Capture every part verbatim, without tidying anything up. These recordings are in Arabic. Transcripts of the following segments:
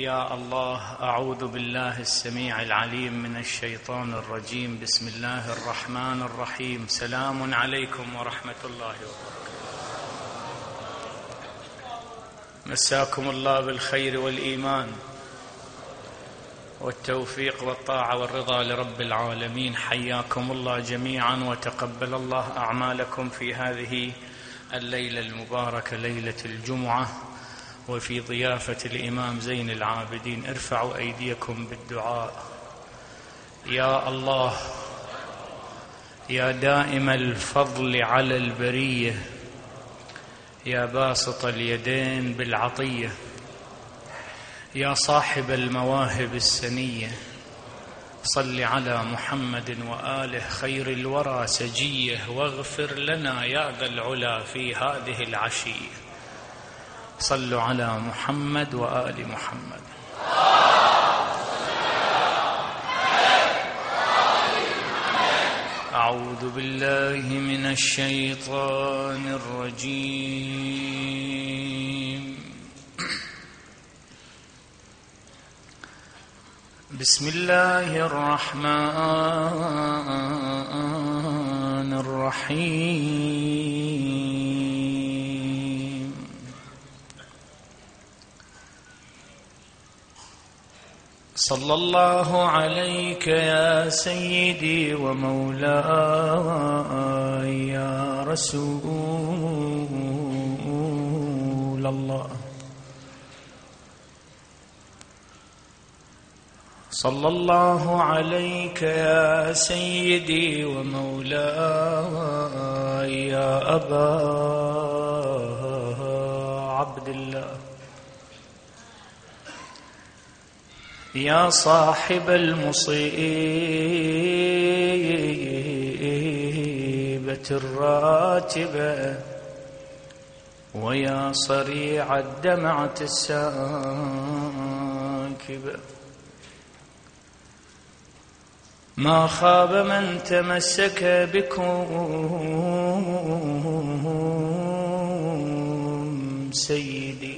يا الله. أعوذ بالله السميع العليم من الشيطان الرجيم. بسم الله الرحمن الرحيم. سلام عليكم ورحمة الله وبركاته. مساكم الله بالخير والإيمان والتوفيق والطاعة والرضا لرب العالمين. حياكم الله جميعا وتقبل الله أعمالكم في هذه الليلة المباركة، ليلة الجمعة، وفي ضيافة الإمام زين العابدين. ارفعوا أيديكم بالدعاء. يا الله، يا دائم الفضل على البرية، يا باسط اليدين بالعطية، يا صاحب المواهب السنية، صل على محمد وآله خير الورى سجية، واغفر لنا يا ذا العلا في هذه العشية. صلوا على محمد وآل محمد. أعوذ بالله من الشيطان الرجيم. بسم الله الرحمن الرحيم. صلى الله عليك يا سيدي ومولاي يا رسول الله. صلى الله عليك يا سيدي ومولاي يا أبا عبد الله، يا صاحب المصيبة الراتبة، ويا صريع الدمعة الساكبة. ما خاب من تمسك بكم سيدي،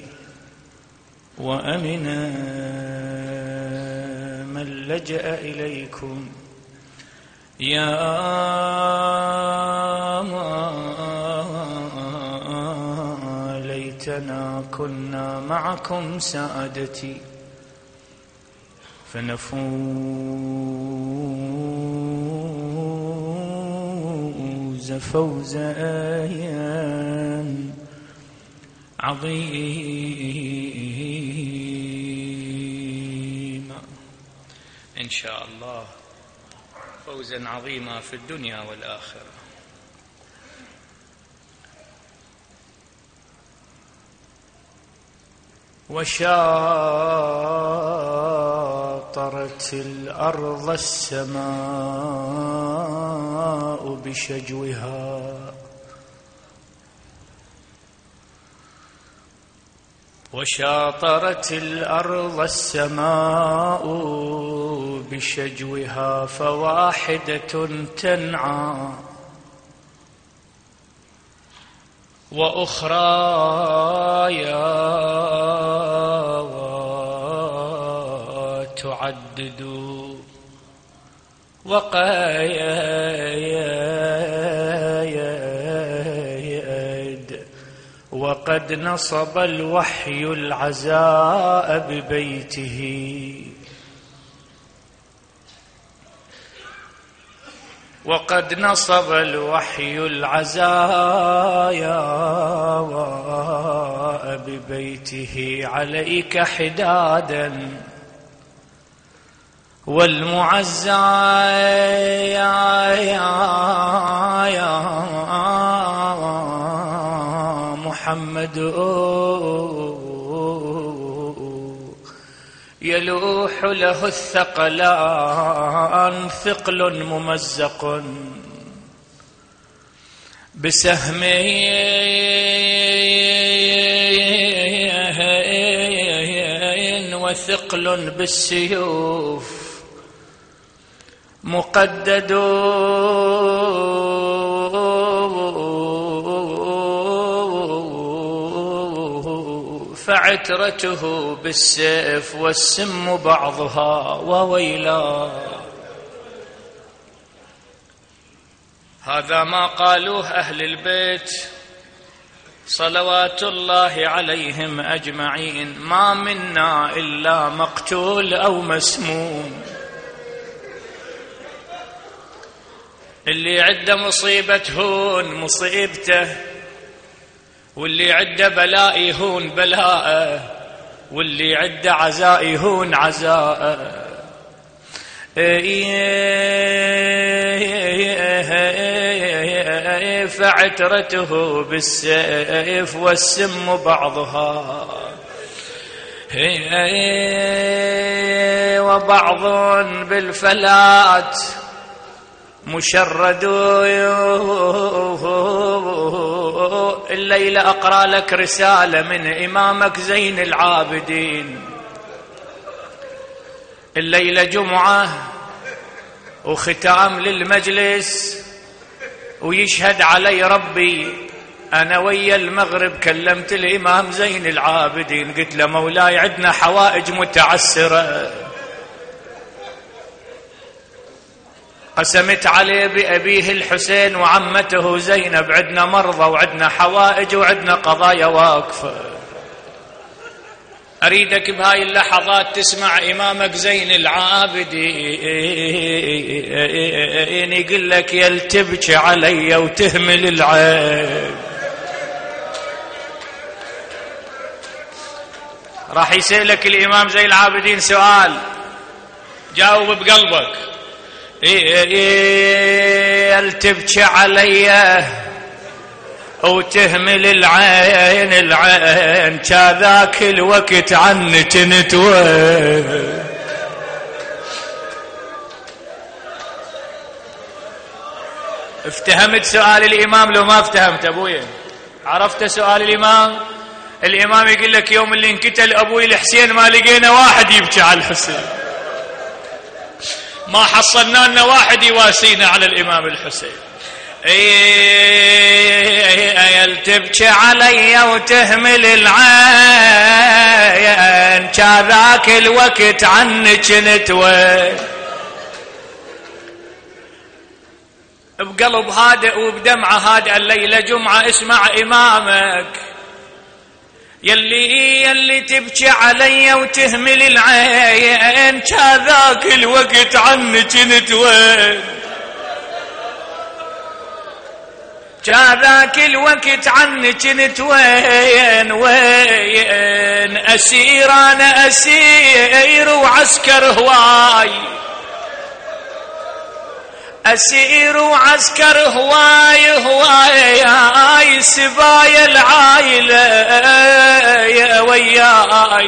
وأمن من لجأ إليكم. يا ليتنا كنا معكم سادتي، فنفوز فوزا عظيما إن شاء الله، فوزا عظيما في الدنيا والآخرة. وشاطرت الأرض السماء بشجوها، وشاطرت الأرض السماء بشجوها، فواحدة تنعى وأخرى يا تعدد، وقيد وقد نصب الوحي العزاء ببيته، وقد نصب الوحي العزايا ببيته عليك حدادا، والمعزى يا يا محمد يلوح له الثقلان، ثقل ممزق بسهم وثقل بالسيوف، مقدد فعترته بالسيف والسم بعضها وويلا. هذا ما قالوه أهل البيت صلوات الله عليهم أجمعين: ما منا إلا مقتول أو مسموم. اللي عنده مصيبة هون مصيبته، واللي عنده بلاء يهون بلاءه، واللي عنده عزاء يهون عزاءه. فعترته بالسيف والسم بعضها، وبعض بالفلات مشرد. الليلة أقرأ لك رسالة من إمامك زين العابدين. الليلة جمعة وختام للمجلس، ويشهد علي ربي. أنا ويا المغرب كلمت الإمام زين العابدين، قلت له مولاي عندنا حوائج متعسرة، قسمت عليه بأبيه الحسين وعمته زينب، عندنا مرضى وعندنا حوائج وعندنا قضايا واقفة. أريدك بهاي اللحظات تسمع إمامك زين العابدين يقول لك يلتبك علي وتهمل العين. راح يسألك الإمام زين العابدين سؤال، جاوب بقلبك. يلتبك علي وتهمل العين العين، كذاك الوقت عنك نتوين. افتهمت سؤال الإمام لو ما افتهمت أبويا؟ عرفت سؤال الإمام؟ الإمام يقول لك يوم اللي انقتل أبوي الحسين ما لقينا واحد يبكي على الحسين، ما حصلنا لنا واحد يواسينا على الإمام الحسين. يلتبك علي وتهمل العين، كذاك الوقت عنك نتوين. بقلب هادئ وبدمعة هادئة الليلة جمعة اسمع إمامك. يلي يلي تبكي علي وتهمل العين، كذاك الوقت عنك نتوين. كذاك الوقت عنك نتوين. وين أسير أنا أسير وعسكر هواي، أسير وعسكر هواي هواي، سبايا العايلة يا وياي.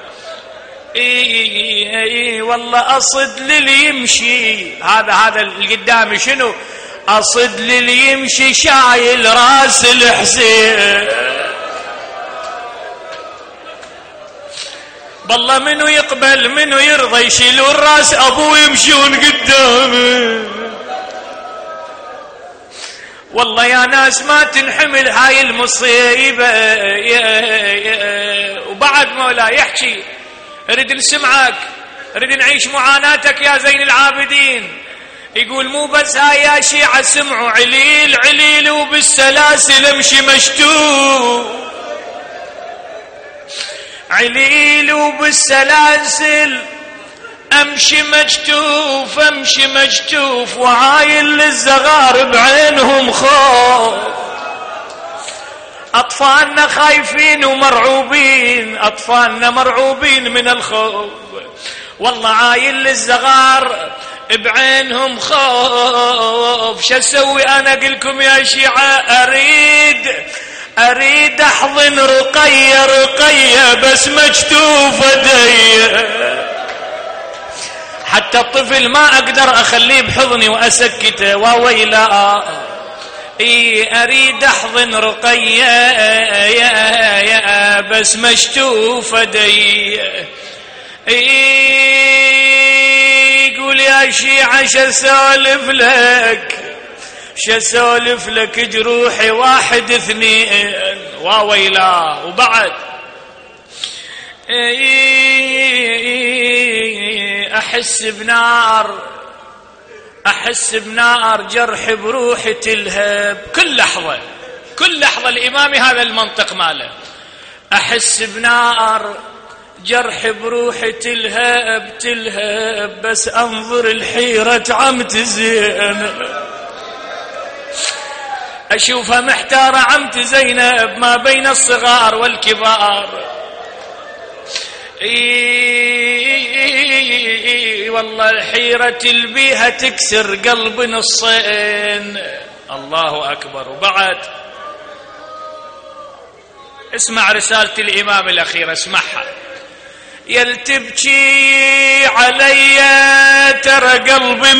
اي اي والله أصد للي يمشي، هذا هذا القدامي شنو؟ أصد للي يمشي شايل راس الحسين. بالله منو يقبل منو يرضى يشيلون الراس أبوه يمشون قدامه. والله يا ناس ما تنحمل هاي المصيبة. يا يا وبعد مولاي يحكي، اريد نسمعك، اريد نعيش معاناتك يا زين العابدين. يقول مو بس هاي يا شيعة سمعوا، عليل عليل وبالسلاسل امشي مشتوف، عليل وبالسلاسل امشي مجتوف، امشي مجتوف، وعايل الزغار بعينهم خوف. اطفالنا خايفين ومرعوبين، اطفالنا مرعوبين من الخوف. والله عايل الزغار بعينهم خوف. شو اسوي انا اقلكم يا شيعة؟ اريد اريد احضن رقية رقية بس مجتوفة دي، حتى الطفل ما اقدر اخليه بحضني واسكته. وويلا اي اريد احضن رقية يا يا بس مشتوفة دي. يقول يا شيعة شسولف لك، شسولف لك جروحي واحد اثنين. وويلا وبعد أحس بنار أحس بنار جرح بروحي تلهب. كل لحظة كل لحظة الإمام هذا المنطق ماله. أحس بنار جرح بروحي تلهب تلهب بس أنظر الحيرة عمتي زينب. أشوفها محتارة عمتي زينب ما بين الصغار والكبار. إيه والله الحيرة البيها تكسر قلب نصين. الله أكبر. وبعد اسمع رسالة الإمام الأخيرة، اسمعها. يلتبكي علي ترى قلبي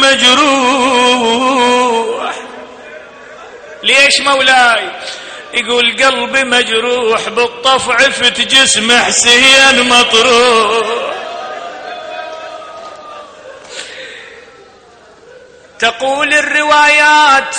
مجروح. ليش مولاي؟ يقول قلبي مجروح بالطفع فت جسم حسين مطروح. تقول الروايات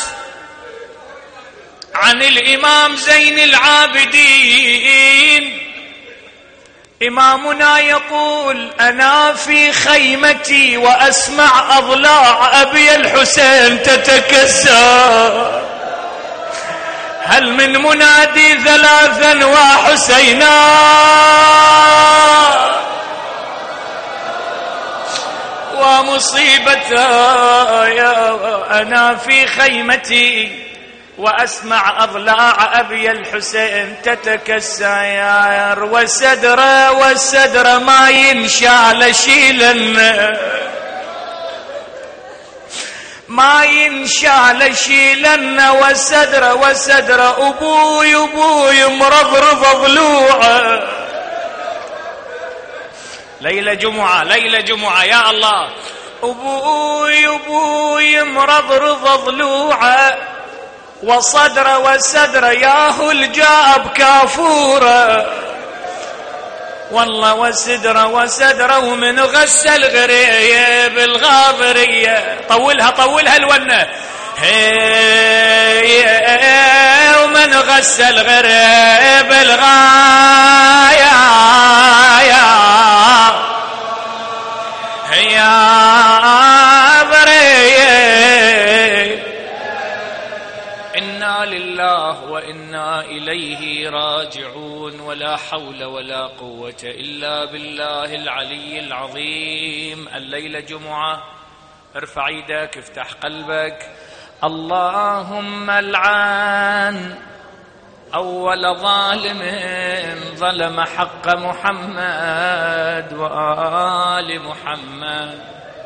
عن الإمام زين العابدين، إمامنا يقول أنا في خيمتي وأسمع أضلاع أبي الحسين تتكسر. هل من منادي ثلاثا وحسينا ومصيبتا. يا أنا في خيمتي وأسمع أضلاع أبي الحسين تتكسر، والسدر والسدر ما ينشال شيلن ما ينشال شيلن والسدر والسدر أبوي أبوي مرضرض ضلوعه. ليلة جمعة ليلة جمعة يا الله. أبوي أبوي مرضرض ضلوعه وصدر والسدر ياهو الجاب كافوره. والله والسدر والسدر ومن غسل غريب الغاضرية. طولها طولها الونة. هي ومن غسل غريب الغاية هي برية. إنا لله وإنا إليه راجعون. ولا حول ولا قوة إلا بالله العلي العظيم. الليلة جمعة. ارفع يدك افتح قلبك. اللهم العن أول ظالم ظلم حق محمد وآل محمد،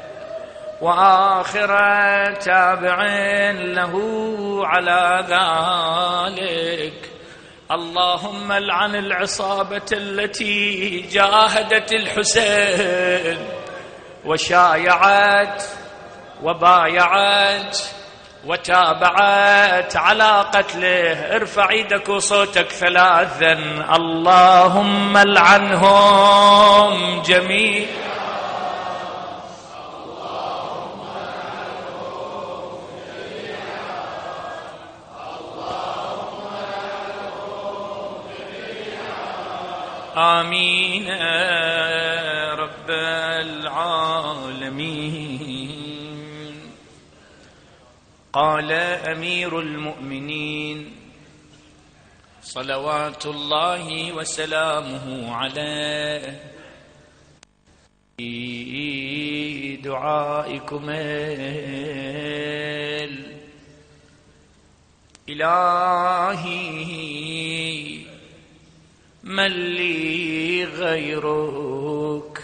وآخر تابع له على ذلك. اللهم العن العصابة التي جاهدت الحسين وشايعت وبايعت وتابعت على قتله. ارفع يدك وصوتك ثلاثا. اللهم العنهم جميعا. آمين يا رب العالمين. قال أمير المؤمنين صلوات الله وسلامه عليه في دعائكم إلهي من لي غيرك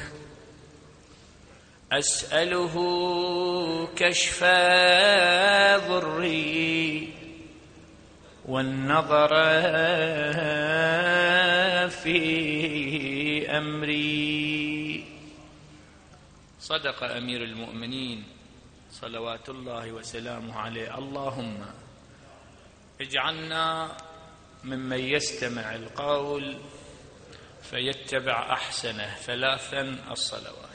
أسأله كشف ضري والنظر في أمري. صدق أمير المؤمنين صلوات الله وسلامه عليه. اللهم اجعلنا ممن يستمع القول فيتبع أحسنه. ثلاثا الصلوات.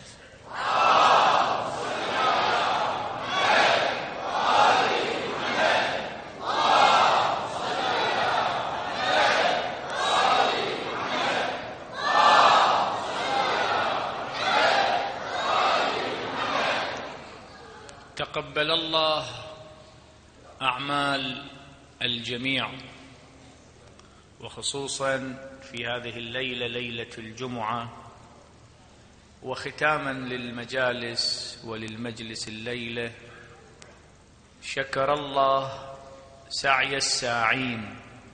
تقبل الله أعمال الجميع، وخصوصا في هذه الليلة، ليلة الجمعة، وختاما للمجالس وللمجلس الليلة. شكر الله سعي الساعين،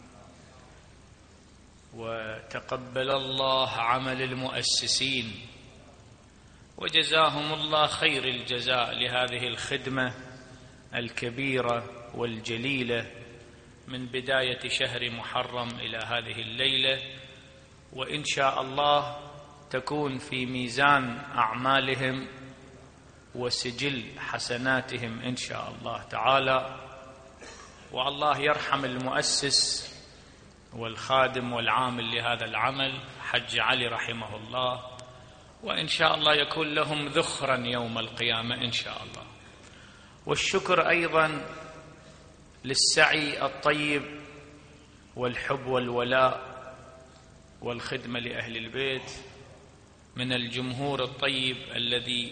وتقبل الله عمل المؤسسين، وجزاهم الله خير الجزاء لهذه الخدمة الكبيرة والجليلة من بداية شهر محرم إلى هذه الليلة، وإن شاء الله تكون في ميزان أعمالهم وسجل حسناتهم إن شاء الله تعالى. والله يرحم المؤسس والخادم والعامل لهذا العمل حج علي رحمه الله، وإن شاء الله يكون لهم ذخرا يوم القيامة إن شاء الله. والشكر أيضا للسعي الطيب والحب والولاء والخدمة لأهل البيت من الجمهور الطيب الذي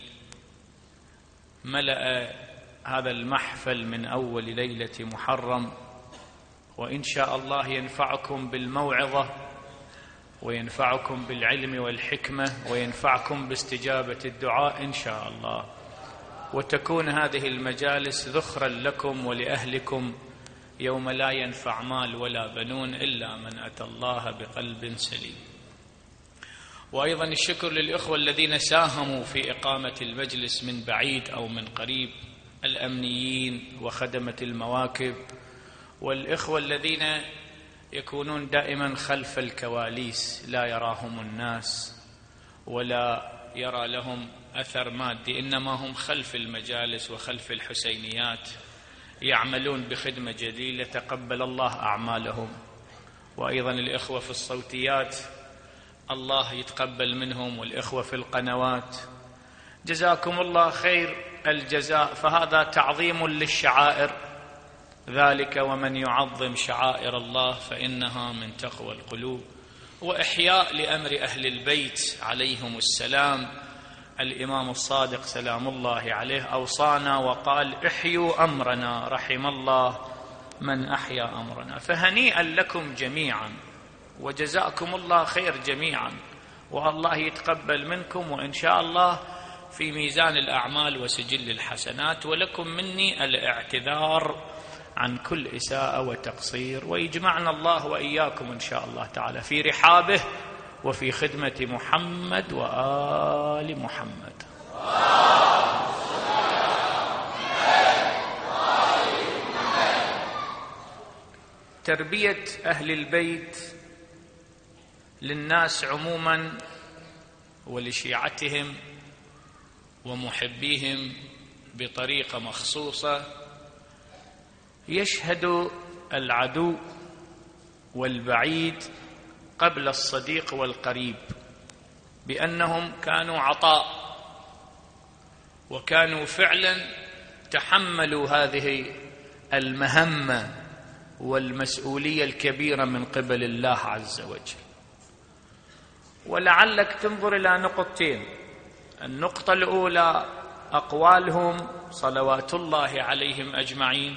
ملأ هذا المحفل من أول ليلة محرم، وإن شاء الله ينفعكم بالموعظة وينفعكم بالعلم والحكمة وينفعكم باستجابة الدعاء إن شاء الله، وتكون هذه المجالس ذخرا لكم ولأهلكم يوم لا ينفع مال ولا بنون إلا من أتى الله بقلب سليم. وأيضا الشكر للإخوة الذين ساهموا في إقامة المجلس من بعيد أو من قريب، الأمنيين وخدمة المواكب، والإخوة الذين يكونون دائما خلف الكواليس لا يراهم الناس ولا يرى لهم أثر مادي، إنما هم خلف المجالس وخلف الحسينيات يعملون بخدمة جديدة، تقبل الله أعمالهم. وأيضا الإخوة في الصوتيات الله يتقبل منهم، والإخوة في القنوات جزاكم الله خير الجزاء، فهذا تعظيم للشعائر، ذلك ومن يعظم شعائر الله فإنها من تقوى القلوب، وإحياء لأمر أهل البيت عليهم السلام. الإمام الصادق سلام الله عليه أوصانا وقال: احيوا أمرنا، رحم الله من أحيا أمرنا. فهنيئا لكم جميعا، وجزاكم الله خير جميعا، والله يتقبل منكم، وإن شاء الله في ميزان الأعمال وسجل الحسنات. ولكم مني الاعتذار عن كل إساءة وتقصير، ويجمعنا الله وإياكم إن شاء الله تعالى في رحابه وفي خدمة محمد وآل محمد. تربية أهل البيت للناس عموما ولشيعتهم ومحبيهم بطريقة مخصوصة، يشهد العدو والبعيد قبل الصديق والقريب بأنهم كانوا عطاء، وكانوا فعلا تحملوا هذه المهمة والمسؤولية الكبيرة من قبل الله عز وجل. ولعلك تنظر إلى نقطتين: النقطة الأولى أقوالهم صلوات الله عليهم أجمعين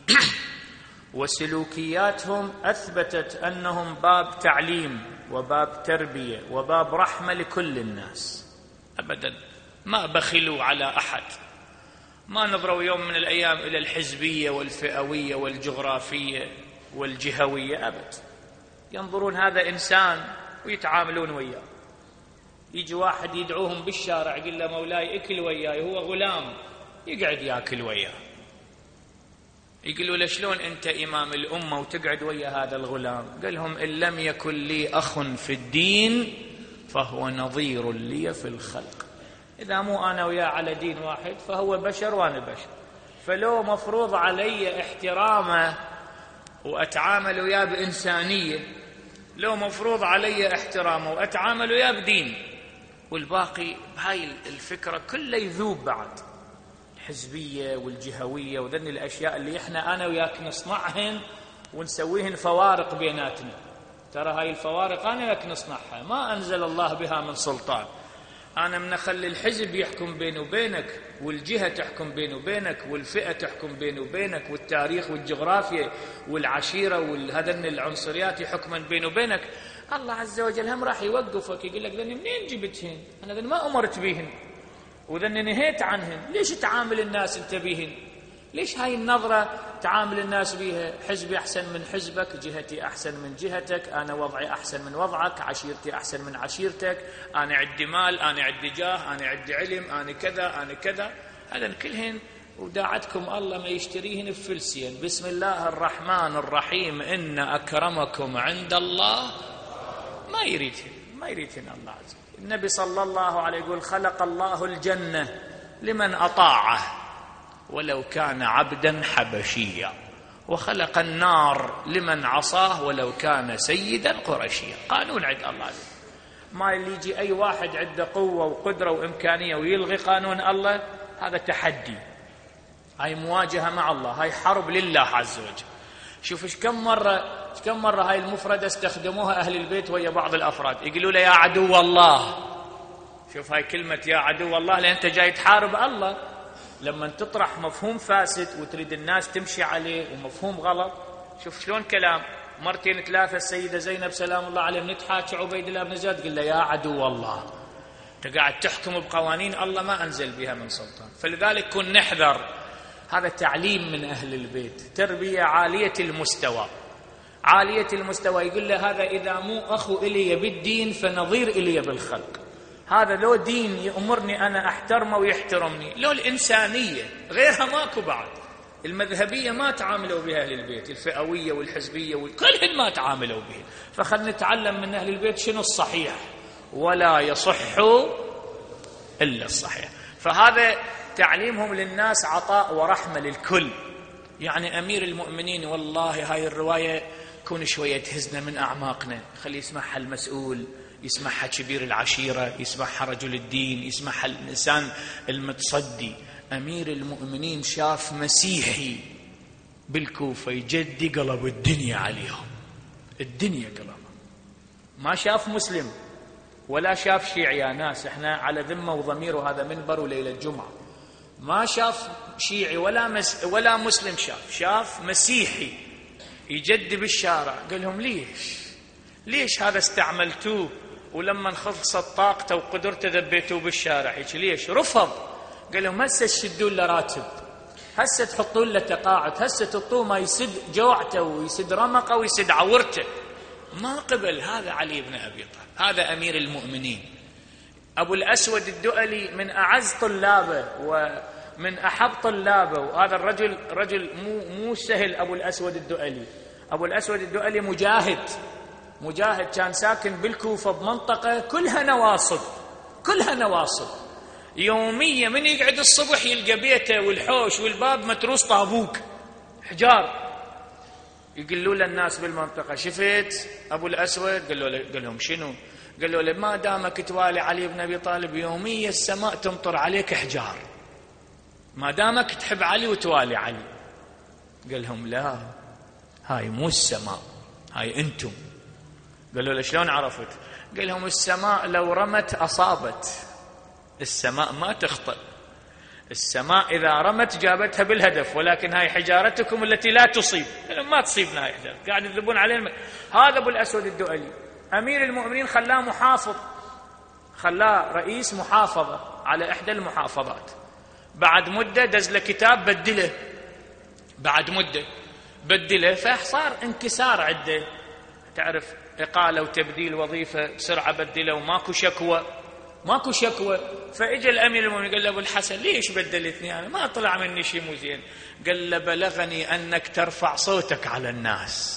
وسلوكياتهم أثبتت أنهم باب تعليم وباب تربية وباب رحمة لكل الناس، أبدا ما بخلوا على أحد، ما نظروا يوم من الأيام إلى الحزبية والفئوية والجغرافية والجهوية، أبدا ينظرون هذا إنسان ويتعاملون وياه. يجي واحد يدعوهم بالشارع يقول له: مولاي اكل وياي، هو غلام يقعد ياكل وياه. يقولوا له: شلون أنت إمام الأمة وتقعد ويا هذا الغلام؟ قال لهم: إن لم يكن لي أخ في الدين فهو نظير لي في الخلق. إذا مو أنا وياه على دين واحد فهو بشر وأنا بشر، فلو مفروض علي احترامه وأتعامل وياه بإنسانية، لو مفروض علي احترامه وأتعامل وياه بدين، والباقي بهاي الفكرة كله يذوب بعد الحزبية والجهوية وذن الأشياء اللي إحنا أنا وياك نصنعهن ونسويهن فوارق بيناتنا. ترى هاي الفوارق أنا وياك نصنعها، ما أنزل الله بها من سلطان، أنا من أخلي الحزب يحكم بيني وبينك، والجهة تحكم بيني وبينك، والفئة تحكم بيني وبينك، والتاريخ والجغرافيا والعشيرة والهذن العنصريات يحكمن بيني وبينك. الله عز وجل هم راح يوقفك يقول لك ذني منين جبتهن؟ أنا ذني ما أمرت بيهن وذني نهيت عنهن، ليش تعامل الناس أنت بيهن؟ ليش هاي النظرة تعامل الناس بيها؟ حزبي أحسن من حزبك، جهتي أحسن من جهتك، أنا وضعي أحسن من وضعك، عشيرتي أحسن من عشيرتك، أنا عندي مال، أنا عندي جاه، أنا عندي علم، أنا كذا أنا كذا. هذا كلهن وداعتكم الله ما يشتريهن بفلسين. بسم الله الرحمن الرحيم إن أكرمكم عند الله ما يريدهن، ما يريدهن الله عز وجل. النبي صلى الله عليه يقول خلق الله الجنة لمن أطاعه ولو كان عبدا حبشيا، وخلق النار لمن عصاه ولو كان سيدا قرشيا. قانون عند الله عز وجل. ما اللي يجي أي واحد عنده قوة وقدرة وإمكانية ويلغي قانون الله، هذا تحدي، هاي مواجهة مع الله، هاي حرب لله عز وجل. شوف ايش كم مرة ايش كم مرة هاي المفردة استخدموها أهل البيت ويا بعض الأفراد، يقولوا له يا عدو الله. شوف هاي كلمة يا عدو الله لأن أنت جاي تحارب الله. لما تطرح مفهوم فاسد وتريد الناس تمشي عليه ومفهوم غلط، شوف شلون كلام. مرتين ثلاثة السيدة زينب سلام الله عليها من تحاكي عبيد الله بن زياد قل له يا عدو الله، انت قاعد تحكم بقوانين الله ما أنزل بها من سلطان. فلذلك كن نحذر. هذا تعليم من أهل البيت، تربية عالية المستوى، عالية المستوى. يقول له هذا إذا مو أخو إلي بالدين فنظير إلي بالخلق. هذا لو دين يأمرني أنا أحترمه ويحترمني، لو الإنسانية غيرها ماكو بعد. المذهبية ما تعاملوا بها أهل البيت، الفئوية والحزبية وكلهن ما تعاملوا بها. فخلنا نتعلم من أهل البيت شنو الصحيح، ولا يصح إلا الصحيح. فهذا تعليمهم للناس عطاء ورحمة للكل. يعني أمير المؤمنين والله هاي الرواية كون شوية تهزنا من أعماقنا، خلي يسمعها المسؤول، يسمعها كبير العشيرة، يسمعها رجل الدين، يسمعها الإنسان المتصدي. أمير المؤمنين شاف مسيحي بالكوفة يجدي قلب الدنيا عليهم، الدنيا قلبها. ما شاف مسلم ولا شاف شيعي. يا ناس احنا على ذمة وضمير وهذا منبر وليلة جمعة. ما شاف شيعي ولا مس ولا مسلم، شاف شاف مسيحي يجدي بالشارع. قال لهم ليش ليش هذا استعملتوه ولما خلصت طاقته وقدرته ذبيتوه بالشارع هيك ليش؟ رفض. قال لهم هسه تشدون له راتب، هسه تحطون له تقاعد، هسه تعطوه ما يسد جوعته ويسد رمقه ويسد عورته. ما قبل. هذا علي بن أبي طالب، هذا أمير المؤمنين. أبو الأسود الدؤلي من أعز طلابه ومن أحب طلابه، وهذا الرجل رجل مو مو سهل. أبو الأسود الدؤلي أبو الأسود الدؤلي مجاهد مجاهد كان ساكن بالكوفة بمنطقة كلها نواصب، كلها نواصب. يوميا من يقعد الصبح يلقى بيته والحوش والباب متروس طابوق حجار. يقولوا له الناس بالمنطقة شفت أبو الأسود؟ قال له قال لهم شنو؟ قالوا له ما دامك توالي علي بن أبي طالب يوميا السماء تمطر عليك حجار، ما دامك تحب علي وتوالي علي. قال لهم لا، هاي مو السماء، هاي أنتم. قالوا له شلون عرفت؟ قال لهم السماء لو رمت أصابت، السماء ما تخطئ، السماء إذا رمت جابتها بالهدف، ولكن هاي حجارتكم التي لا تصيب. ما تصيبنا هاي حجارة، قاعد يذبون علينا. هذا أبو الأسود الدؤلي أمير المؤمنين خلاه محافظ، خلاه رئيس محافظة على إحدى المحافظات. بعد مدة دز له كتاب بدله، بعد مدة بدله، فصار انكسار عنده. تعرف إقالة وتبديل وظيفة بسرعة بدله وماكو شكوى، ماكو شكوى. فإجا الأمير المؤمنين قال له أبو الحسن ليش بدلتني أنا؟ ما طلع مني شيء مو زين. قال له بلغني أنك ترفع صوتك على الناس،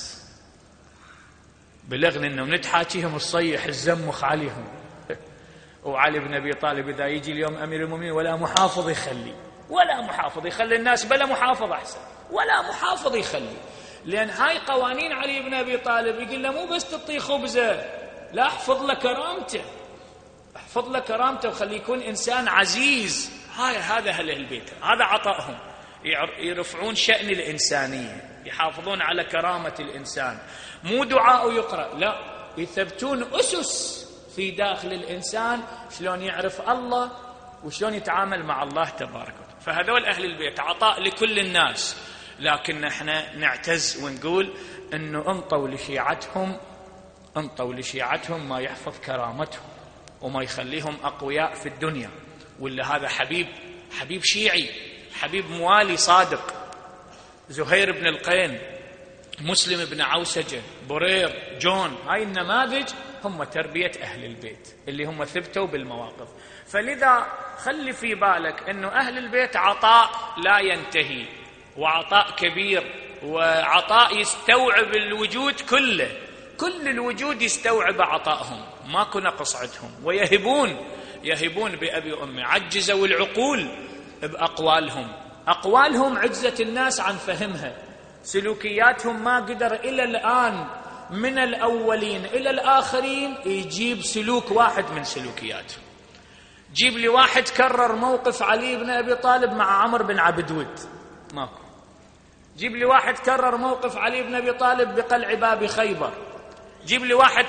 بلغني أنهم نتحاكيهم الصيح الزمخ عليهم. وعلي بن أبي طالب إذا يجي اليوم أمير المؤمنين ولا محافظ يخلي، ولا محافظ يخلي الناس، بلا محافظ أحسن، ولا محافظ يخلي. لأن هاي قوانين علي بن أبي طالب. يقول له مو بس تعطيه خبزة، لا، احفظ له كرامته، احفظ له كرامته وخليه يكون إنسان عزيز. هاي هذا أهل البيت، هذا عطائهم، يرفعون شأن الإنسانية، يحافظون على كرامة الإنسان. مو دعاء يقرأ، لا، يثبتون أسس في داخل الإنسان شلون يعرف الله وشلون يتعامل مع الله تبارك وتعالى. فهذول أهل البيت عطاء لكل الناس، لكن احنا نعتز ونقول انه انطوا لشيعتهم انطوا لشيعتهم ما يحفظ كرامتهم وما يخليهم اقوياء في الدنيا. ولا هذا حبيب حبيب شيعي، حبيب موالي صادق، زهير بن القين، مسلم بن عوسجة، برير، جون، هاي النماذج هم تربية أهل البيت اللي هم ثبتوا بالمواقف. فلذا خلي في بالك أنه أهل البيت عطاء لا ينتهي، وعطاء كبير، وعطاء يستوعب الوجود كله، كل الوجود يستوعب عطائهم، ماكو نقص عندهم، ويهبون يهبون بأبي وأمي. عجزوا العقول بأقوالهم، أقوالهم عجزت الناس عن فهمها، سلوكياتهم ما قدر إلى الآن من الأولين إلى الآخرين يجيب سلوك واحد من سلوكياتهم. جيب لي واحد كرر موقف علي بن أبي طالب مع عمر بن عبدود، ماكو. جيب لي واحد كرر موقف علي بن أبي طالب بقلع باب خيبر. جيب لي واحد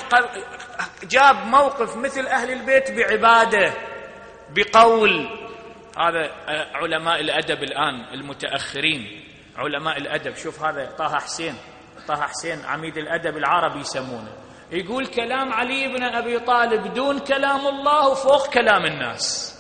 جاب موقف مثل أهل البيت بعبادة، بقول. هذا علماء الأدب الآن المتأخرين، علماء الأدب، شوف هذا طه حسين، طه حسين عميد الأدب العربي يسمونه، يقول كلام علي بن أبي طالب دون كلام الله وفوق كلام الناس.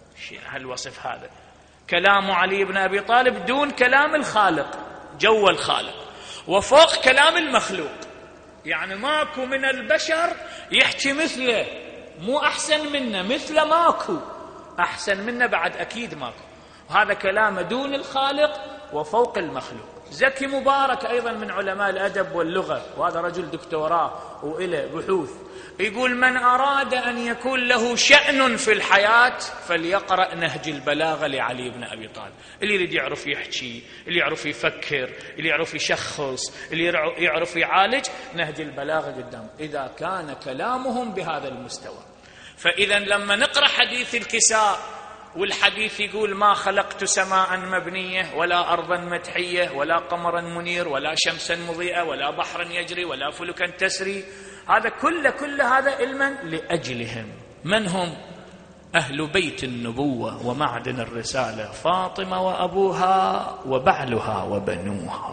هالوصف هذا، كلام علي بن أبي طالب دون كلام الخالق، جو الخالق، وفوق كلام المخلوق. يعني ماكو من البشر يحكي مثله، مو أحسن منه، مثله ماكو، أحسن منه بعد أكيد ماكو. وهذا كلام دون الخالق وفوق المخلوق. زكي مبارك أيضا من علماء الأدب واللغة، وهذا رجل دكتوراه وإله بحوث، يقول من أراد أن يكون له شأن في الحياة فليقرأ نهج البلاغة لعلي بن أبي طالب. اللي يريد يعرف يحكي، اللي يعرف يفكر، اللي يعرف يشخص، اللي يعرف يعالج، نهج البلاغة قدام، إذا كان كلامهم بهذا المستوى. فإذا لما نقرأ حديث الكساء والحديث يقول ما خلقت سماء مبنية ولا أرضا مدحية ولا قمرا منير ولا شمسا مضيئة ولا بحرا يجري ولا فلكا تسري، هذا كله كله هذا علما لأجلهم. من هم؟ أهل بيت النبوة ومعدن الرسالة، فاطمة وأبوها وبعلها وبنوها.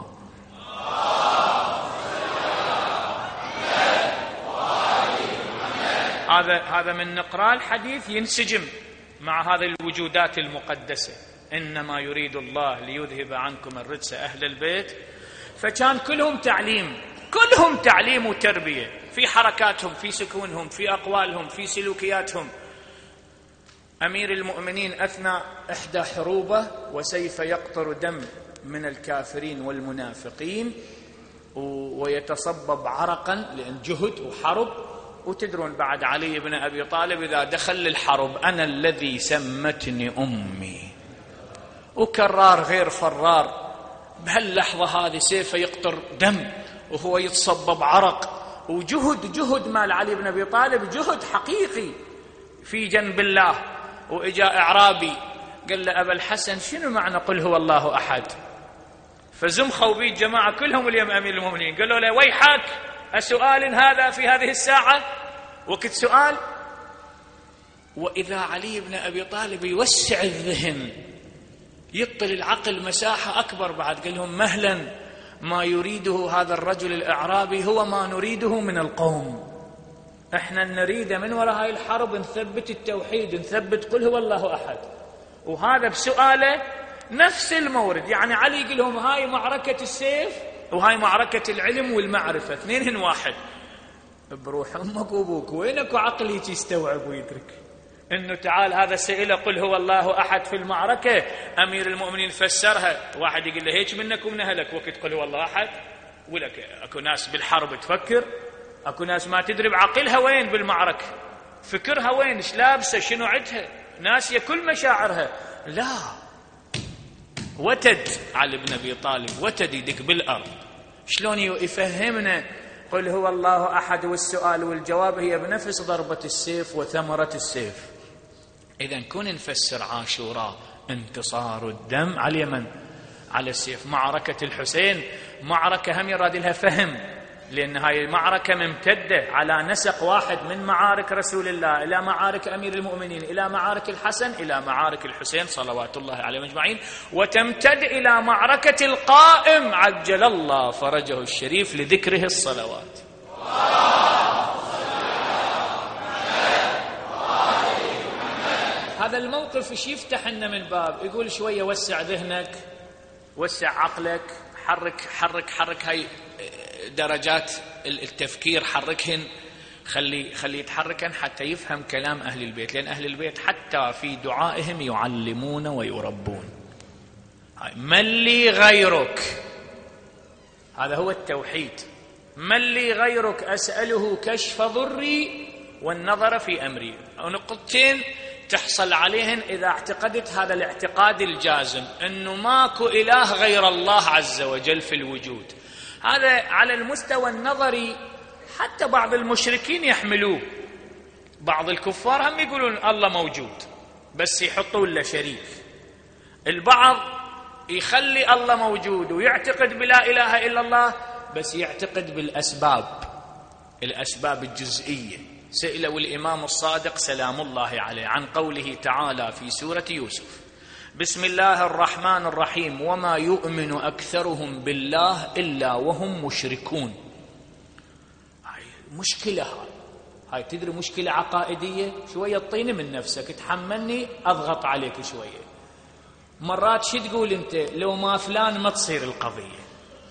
هذا هذا من نقرأ الحديث ينسجم مع هذه الوجودات المقدسة. إنما يريد الله ليذهب عنكم الرجس أهل البيت. فكان كلهم تعليم، كلهم تعليم وتربية في حركاتهم، في سكونهم، في أقوالهم، في سلوكياتهم. أمير المؤمنين أثناء إحدى حروبه وسيف يقطر دم من الكافرين والمنافقين ويتصبب عرقا لأن جهد وحرب. وتدرون بعد علي بن أبي طالب إذا دخل الحرب أنا الذي سمتني أمي، وكرار غير فرار. بهاللحظة هذه سيفه يقطر دم وهو يتصبب عرق، وجهد جهد مال علي بن أبي طالب، جهد حقيقي في جنب الله. وإجاء إعرابي قال له أبا الحسن شنو معنى قل هو الله أحد؟ فزم خوبي الجماعة كلهم اليوم أمير المؤمنين قالوا له ويحك، أسؤال هذا في هذه الساعة؟ وقت سؤال. وإذا علي بن أبي طالب يوسع الذهن، يطل العقل مساحة أكبر بعد، قال لهم مهلا، ما يريده هذا الرجل الإعرابي هو ما نريده من القوم. احنا نريده من وراء هاي الحرب نثبت التوحيد، نثبت قل هو الله أحد. وهذا بسؤاله نفس المورد. يعني علي يقول لهم هاي معركة السيف وهاي معركة العلم والمعرفة، اثنينهن واحد. بروح أمك وأبوك، وينك عقلي يستوعب ويدرك إنه تعال هذا سئل قل هو الله أحد في المعركة، أمير المؤمنين فسرها. واحد يقول له هيك منك ومن أهلك وقت قل هو الله أحد؟ ولك أكو ناس بالحرب تفكر، أكو ناس ما تدري بعقلها وين بالمعركة، فكرها وين، إيش لابسة، شنو عدها، ناسية كل مشاعرها. لا، وتد علي بن أبي طالب، وتد يدق بالأرض. شلون يفهمنا قل هو الله أحد والسؤال والجواب هي بنفس ضربة السيف وثمرة السيف. إذن كون نفسر عاشوراء انتصار الدم على اليمن على السيف، معركة الحسين معركة هم يراد لها فهم، لأن هاي المعركة ممتدة على نسق واحد من معارك رسول الله إلى معارك أمير المؤمنين إلى معارك الحسن إلى معارك الحسين صلوات الله عليهم أجمعين، وتمتد إلى معركة القائم عجل الله فرجه الشريف لذكره الصلوات. هذا الموقف ايش يفتح لنا من باب؟ يقول شوية وسع ذهنك، وسع عقلك، حرك حرك حرك هاي درجات التفكير، حركهن، خلي خلي يتحركن حتى يفهم كلام أهل البيت، لأن أهل البيت حتى في دعائهم يعلمون ويربون. من لي غيرك، هذا هو التوحيد. من لي غيرك أسأله كشف ضري والنظر في أمري. نقطتين تحصل عليهن إذا اعتقدت هذا الاعتقاد الجازم أنه ماكو إله غير الله عز وجل في الوجود. هذا على المستوى النظري حتى بعض المشركين يحملوه، بعض الكفار هم يقولون الله موجود بس يحطون له شريك. البعض يخلي الله موجود ويعتقد بلا إله إلا الله بس يعتقد بالأسباب، الأسباب الجزئية. سئلوا الإمام الصادق سلام الله عليه عن قوله تعالى في سورة يوسف: بسم الله الرحمن الرحيم وما يؤمن أكثرهم بالله إلا وهم مشركون. هاي مشكلة، هاي هاي تدري مشكلة عقائدية. شوية طيني من نفسك، تحملني أضغط عليك شوية. مرات شو تقول أنت؟ لو ما فلان ما تصير القضية.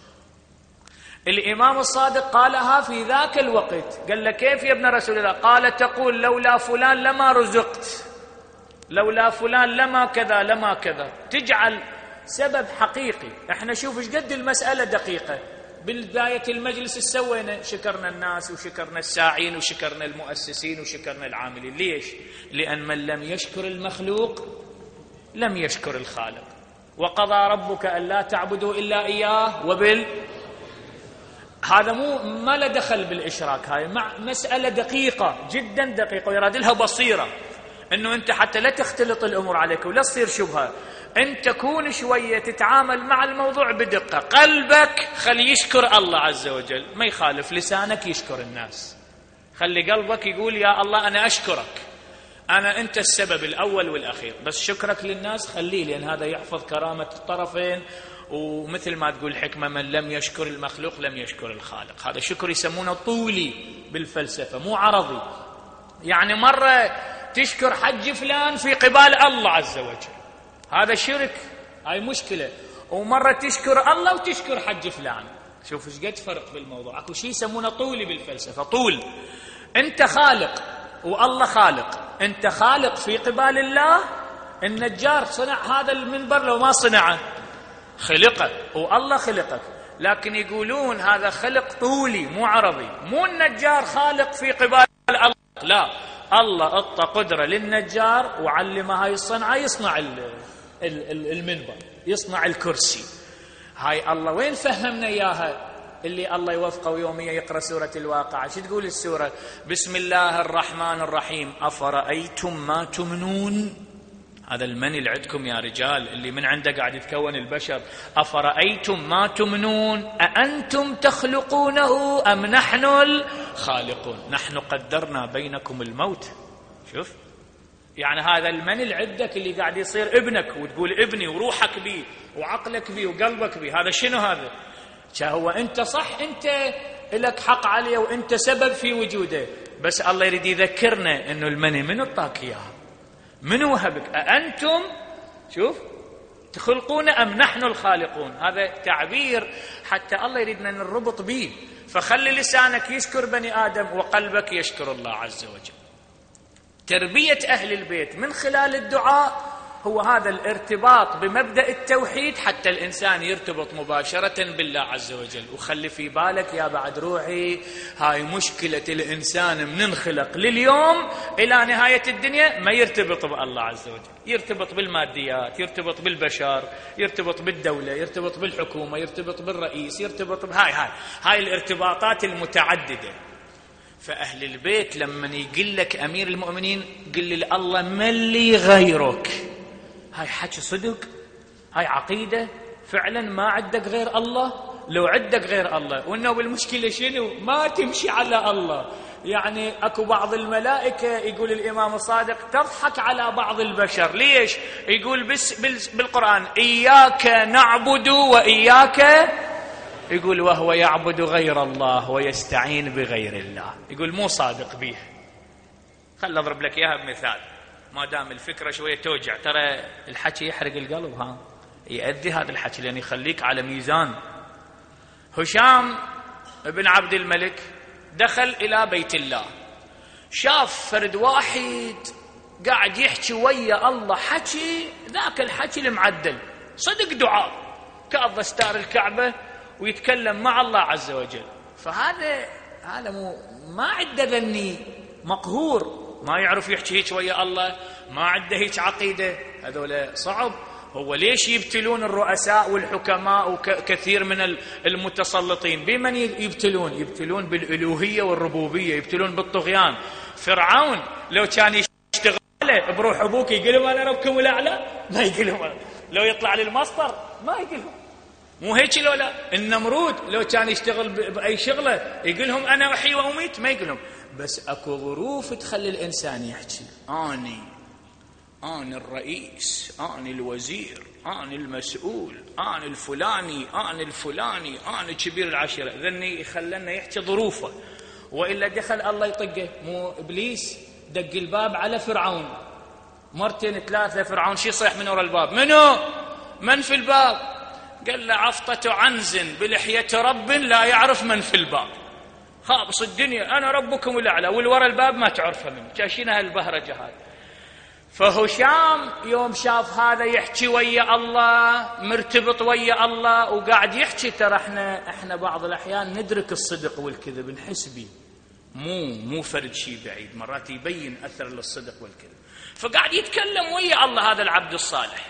الإمام الصادق قالها في ذاك الوقت، قال له كيف يا ابن رسول الله؟ قال تقول لولا فلان لما رزقت، لولا فلان لما كذا لما كذا. تجعل سبب حقيقي. احنا شوف ايش قد المسألة دقيقة. بالبداية المجلس سوينا شكرنا الناس وشكرنا الساعين وشكرنا المؤسسين وشكرنا العاملين. ليش؟ لأن من لم يشكر المخلوق لم يشكر الخالق. وقضى ربك ألا تعبدوا إلا إياه وبال هذا مو ما له دخل بالإشراك. هاي مع مسألة دقيقة جدا دقيقة ويراد لها بصيرة، انه انت حتى لا تختلط الامور عليك ولا تصير شبهة. انت كون شوية تتعامل مع الموضوع بدقة. قلبك خلي يشكر الله عز وجل، ما يخالف لسانك يشكر الناس. خلي قلبك يقول يا الله انا اشكرك، انا انت السبب الاول والاخير. بس شكرك للناس خليه، لان هذا يحفظ كرامة الطرفين. ومثل ما تقول الحكمة من لم يشكر المخلوق لم يشكر الخالق. هذا شكر يسمونه طولي بالفلسفة مو عرضي. يعني مرة تشكر حج فلان في قبال الله عز وجل، هذا شرك، هاي مشكلة. ومرة تشكر الله وتشكر حج فلان. شوف ايش قد فرق بالموضوع. اكو شيء يسمونه طولي بالفلسفة. طول، انت خالق والله خالق. انت خالق في قبال الله. النجار صنع هذا المنبر لو ما صنعه خلقه، والله خلقك. لكن يقولون هذا خلق طولي مو عرضي. مو النجار خالق في قبال الله، لا، الله اعطى قدرة للنجار وعلمه هاي الصنعة يصنع المنبر، يصنع الكرسي. هاي الله وين فهمنا اياها؟ اللي الله يوفقه يوميا يقرأ سورة الواقعة. شو تقول السورة؟ بسم الله الرحمن الرحيم أفرأيتم ما تمنون. هذا المن اللي عندكم يا رجال، اللي من عنده قاعد يتكون البشر. أفرأيتم ما تمنون أأنتم تخلقونه أم نحن الخالقون نحن قدرنا بينكم الموت. شوف يعني هذا المن اللي عندك اللي قاعد يصير ابنك وتقول ابني وروحك بيه وعقلك بيه وقلبك بيه، هذا شنو هذا؟ هو أنت صح، أنت لك حق عليه وأنت سبب في وجوده، بس الله يريد يذكرنا أنه المني من اعطاك إياه، من وهبك. أأنتم شوف تخلقون أم نحن الخالقون. هذا تعبير حتى الله يريدنا نربط به. فخلي لسانك يشكر بني آدم وقلبك يشكر الله عز وجل. تربية أهل البيت من خلال الدعاء هو هذا الارتباط بمبدأ التوحيد، حتى الإنسان يرتبط مباشرة بالله عز وجل. وخلي في بالك يا بعد روحي، هاي مشكلة الإنسان من انخلق لليوم إلى نهاية الدنيا ما يرتبط بالله عز وجل. يرتبط بالماديات، يرتبط بالبشر، يرتبط بالدولة، يرتبط بالحكومة، يرتبط بالرئيس، يرتبط بهاي هاي هاي الارتباطات المتعددة. فأهل البيت لما يقول لك أمير المؤمنين قل لي الله من لي غيرك، هاي حكي صدق؟ هاي عقيدة فعلا ما عندك غير الله؟ لو عندك غير الله. وإنه بالمشكلة شنو؟ ما تمشي على الله. يعني أكو بعض الملائكة يقول الإمام الصادق تضحك على بعض البشر. ليش؟ يقول بس بالقرآن إياك نعبد وإياك، يقول وهو يعبد غير الله ويستعين بغير الله. يقول مو صادق به. خل أضرب لك إياها بمثال ما دام الفكرة شوية توجع. ترى الحكي يحرق القلب، ها يؤذي هذا الحكي لأن يخليك على ميزان. هشام بن عبد الملك دخل إلى بيت الله، شاف فرد واحد قاعد يحكي ويا الله حكي ذاك الحكي المعدل صدق دعاء كأض ستار الكعبة ويتكلم مع الله عز وجل. فهذا هذا مو ما عنده ذني مقهور، ما يعرف يحكي هيك ويا الله، ما عنده هيك عقيدة. هذول صعب. هو ليش يبتلون الرؤساء والحكماء وكثير من المتسلطين؟ بمن يبتلون؟ يبتلون بالألوهية والربوبية، يبتلون بالطغيان. فرعون لو كان يشتغل بروح أبوك يقولهم أنا ربكم الأعلى، ما يقولهم. لو يطلع للمصدر ما يقولهم. مو هيك لو لا؟ النمرود لو كان يشتغل بأي شغلة يقولهم أنا أحيي وأميت، ما يقولهم. بس أكو ظروف تخلي الإنسان يحكي أني أنا الرئيس، أنا الوزير، أنا المسؤول، أنا الفلاني، أنا الفلاني، أنا كبير العشيرة. ذني يخلنا يحكي ظروفه. وإلا دخل الله يطقه. مو إبليس دق الباب على فرعون مرتين ثلاثة. فرعون شي صيح من وراء الباب؟ منو؟ من في الباب؟ قال له عفطة عنز بلحية رب لا يعرف من في الباب. خابص الدنيا أنا ربكم الأعلى، والورا الباب ما تعرفه منه. كاشينها البهرجة هذه. فهشام يوم شاف هذا يحكي ويا الله، مرتبط ويا الله وقاعد يحكي. ترى احنا احنا بعض الاحيان ندرك الصدق والكذب، نحس به، مو مو فرد شيء بعيد، مرات يبين اثر للصدق والكذب. فقاعد يتكلم ويا الله هذا العبد الصالح.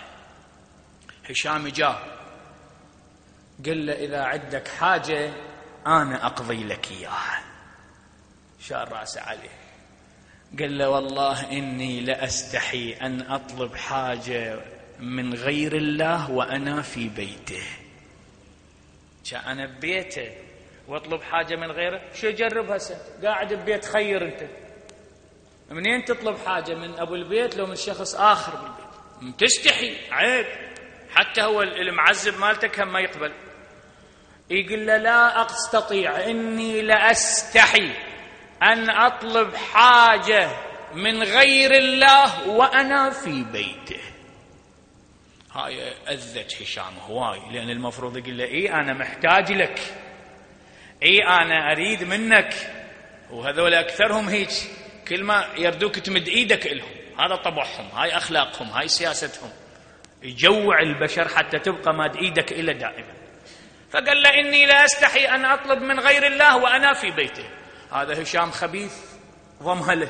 هشام جاء قال له اذا عندك حاجه انا اقضي لك اياها. شار راسه عليه قال له والله إني لأستحي أن أطلب حاجة من غير الله وأنا في بيته. شا أنا ببيته وأطلب حاجة من غيره؟ شو جرب هسه قاعد ببيت خير أنت. منين تطلب حاجة؟ من أبو البيت لو من شخص آخر بالبيت؟ تستحي، عيب. حتى هو المعذب مالتك هم ما يقبل. يقول له لا أستطيع، إني لأستحي أن أطلب حاجة من غير الله وأنا في بيته. هاي أذت هشام هواي، لأن المفروض يقول له إيه أنا محتاج لك، إيه أنا أريد منك. وهذول أكثرهم هيك، كل ما يردوك تمد إيدك إلهم. هذا طبعهم، هاي أخلاقهم، هاي سياستهم، يجوع البشر حتى تبقى ماد إيدك إلى دائما. فقال له إني لا أستحي أن أطلب من غير الله وأنا في بيته. هذا هشام خبيث ضمهله،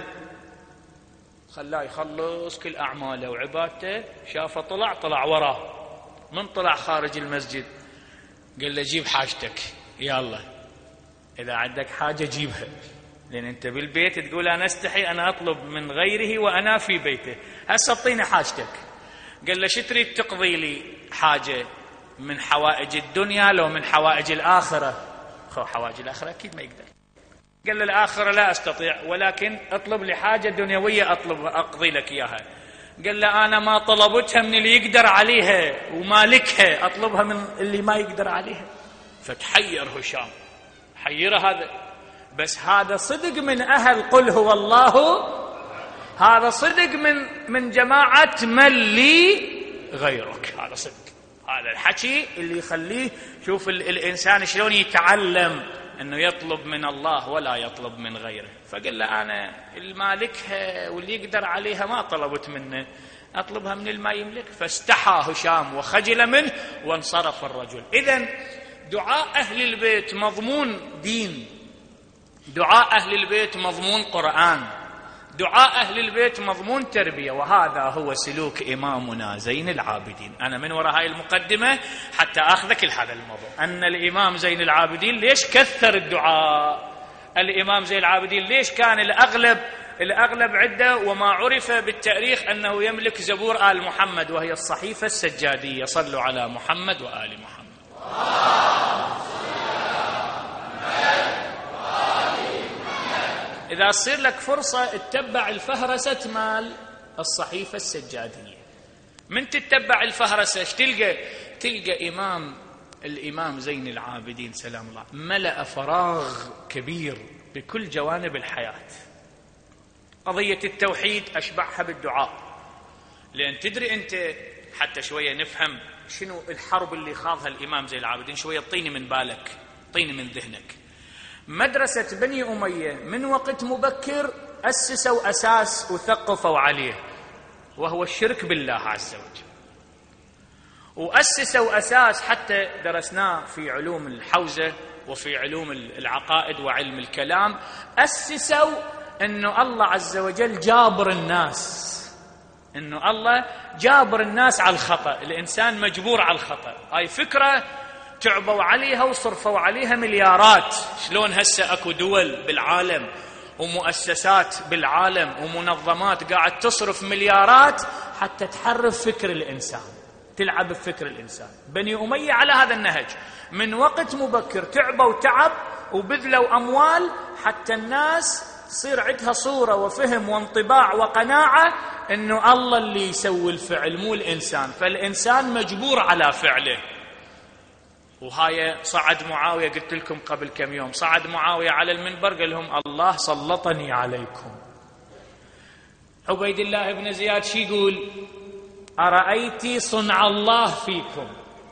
خلاه يخلص كل أعماله وعبادته. شافه طلع طلع وراه. من طلع خارج المسجد قال له جيب حاجتك، يلا إذا عندك حاجة جيبها، لأن أنت بالبيت تقول أنا أستحي أنا أطلب من غيره وأنا في بيته. هسه اعطيني حاجتك. قال له شو تريد تقضي لي حاجة؟ من حوائج الدنيا لو من حوائج الآخرة؟ خو حوائج الآخرة أكيد ما يقدر. قال له الآخرة لا أستطيع، ولكن أطلب لي حاجة دنيوية أطلب أقضي لك إياها. قال له أنا ما طلبتها من اللي يقدر عليها ومالكها، أطلبها من اللي ما يقدر عليها. فتحير هشام، حيره هذا. بس هذا صدق من أهل قل هو الله، هذا صدق من من جماعة من لي غيرك. هذا صدق، هذا الحكي اللي يخليه شوف الإنسان شلون يتعلم أنه يطلب من الله ولا يطلب من غيره. فقال له أنا المالكها واللي يقدر عليها ما طلبت منه، أطلبها من الما يملك. فاستحى هشام وخجل منه وانصرف الرجل. إذن دعاء أهل البيت مضمون دين، دعاء أهل البيت مضمون قرآن، دعاء أهل البيت مضمون تربية. وهذا هو سلوك إمامنا زين العابدين. أنا من وراء هاي المقدمة حتى أخذ كل هذا الموضوع، أن الإمام زين العابدين ليش كثر الدعاء؟ الإمام زين العابدين ليش كان الأغلب الأغلب عدة وما عرف بالتاريخ أنه يملك زبور آل محمد، وهي الصحيفة السجادية. صلوا على محمد وآل محمد. إذا تصير لك فرصة اتبع الفهرسة مال الصحيفة السجادية. من تتبع الفهرسة ايش تلقى؟ تلقى إمام الإمام زين العابدين سلام الله ملأ فراغ كبير بكل جوانب الحياة. قضية التوحيد أشبعها بالدعاء، لأن تدري أنت حتى شوية نفهم شنو الحرب اللي خاضها الإمام زين العابدين، شوية طيني من بالك، طيني من ذهنك. مدرسة بني أمية من وقت مبكر أسسوا أساس وثقفوا عليه، وهو الشرك بالله عز وجل. وأسسوا أساس حتى درسناه في علوم الحوزة وفي علوم العقائد وعلم الكلام، أسسوا أنه الله عز وجل جابر الناس، أنه الله جابر الناس على الخطأ، الإنسان مجبور على الخطأ. هاي فكرة تعبوا عليها وصرفوا عليها مليارات. شلون هسه أكو دول بالعالم ومؤسسات بالعالم ومنظمات قاعد تصرف مليارات حتى تحرف فكر الإنسان، تلعب بفكر الإنسان. بني أمية على هذا النهج من وقت مبكر تعبوا تعب وبذلوا أموال حتى الناس تصير عندها صورة وفهم وانطباع وقناعة أنه الله اللي يسوي الفعل مو الإنسان، فالإنسان مجبور على فعله. وهاي صعد معاوية، قلت لكم قبل كم يوم، صعد معاوية على المنبر قال لهم الله سلطني عليكم. عبيد الله بن زياد شي يقول؟ أرأيتي صنع الله فيكم.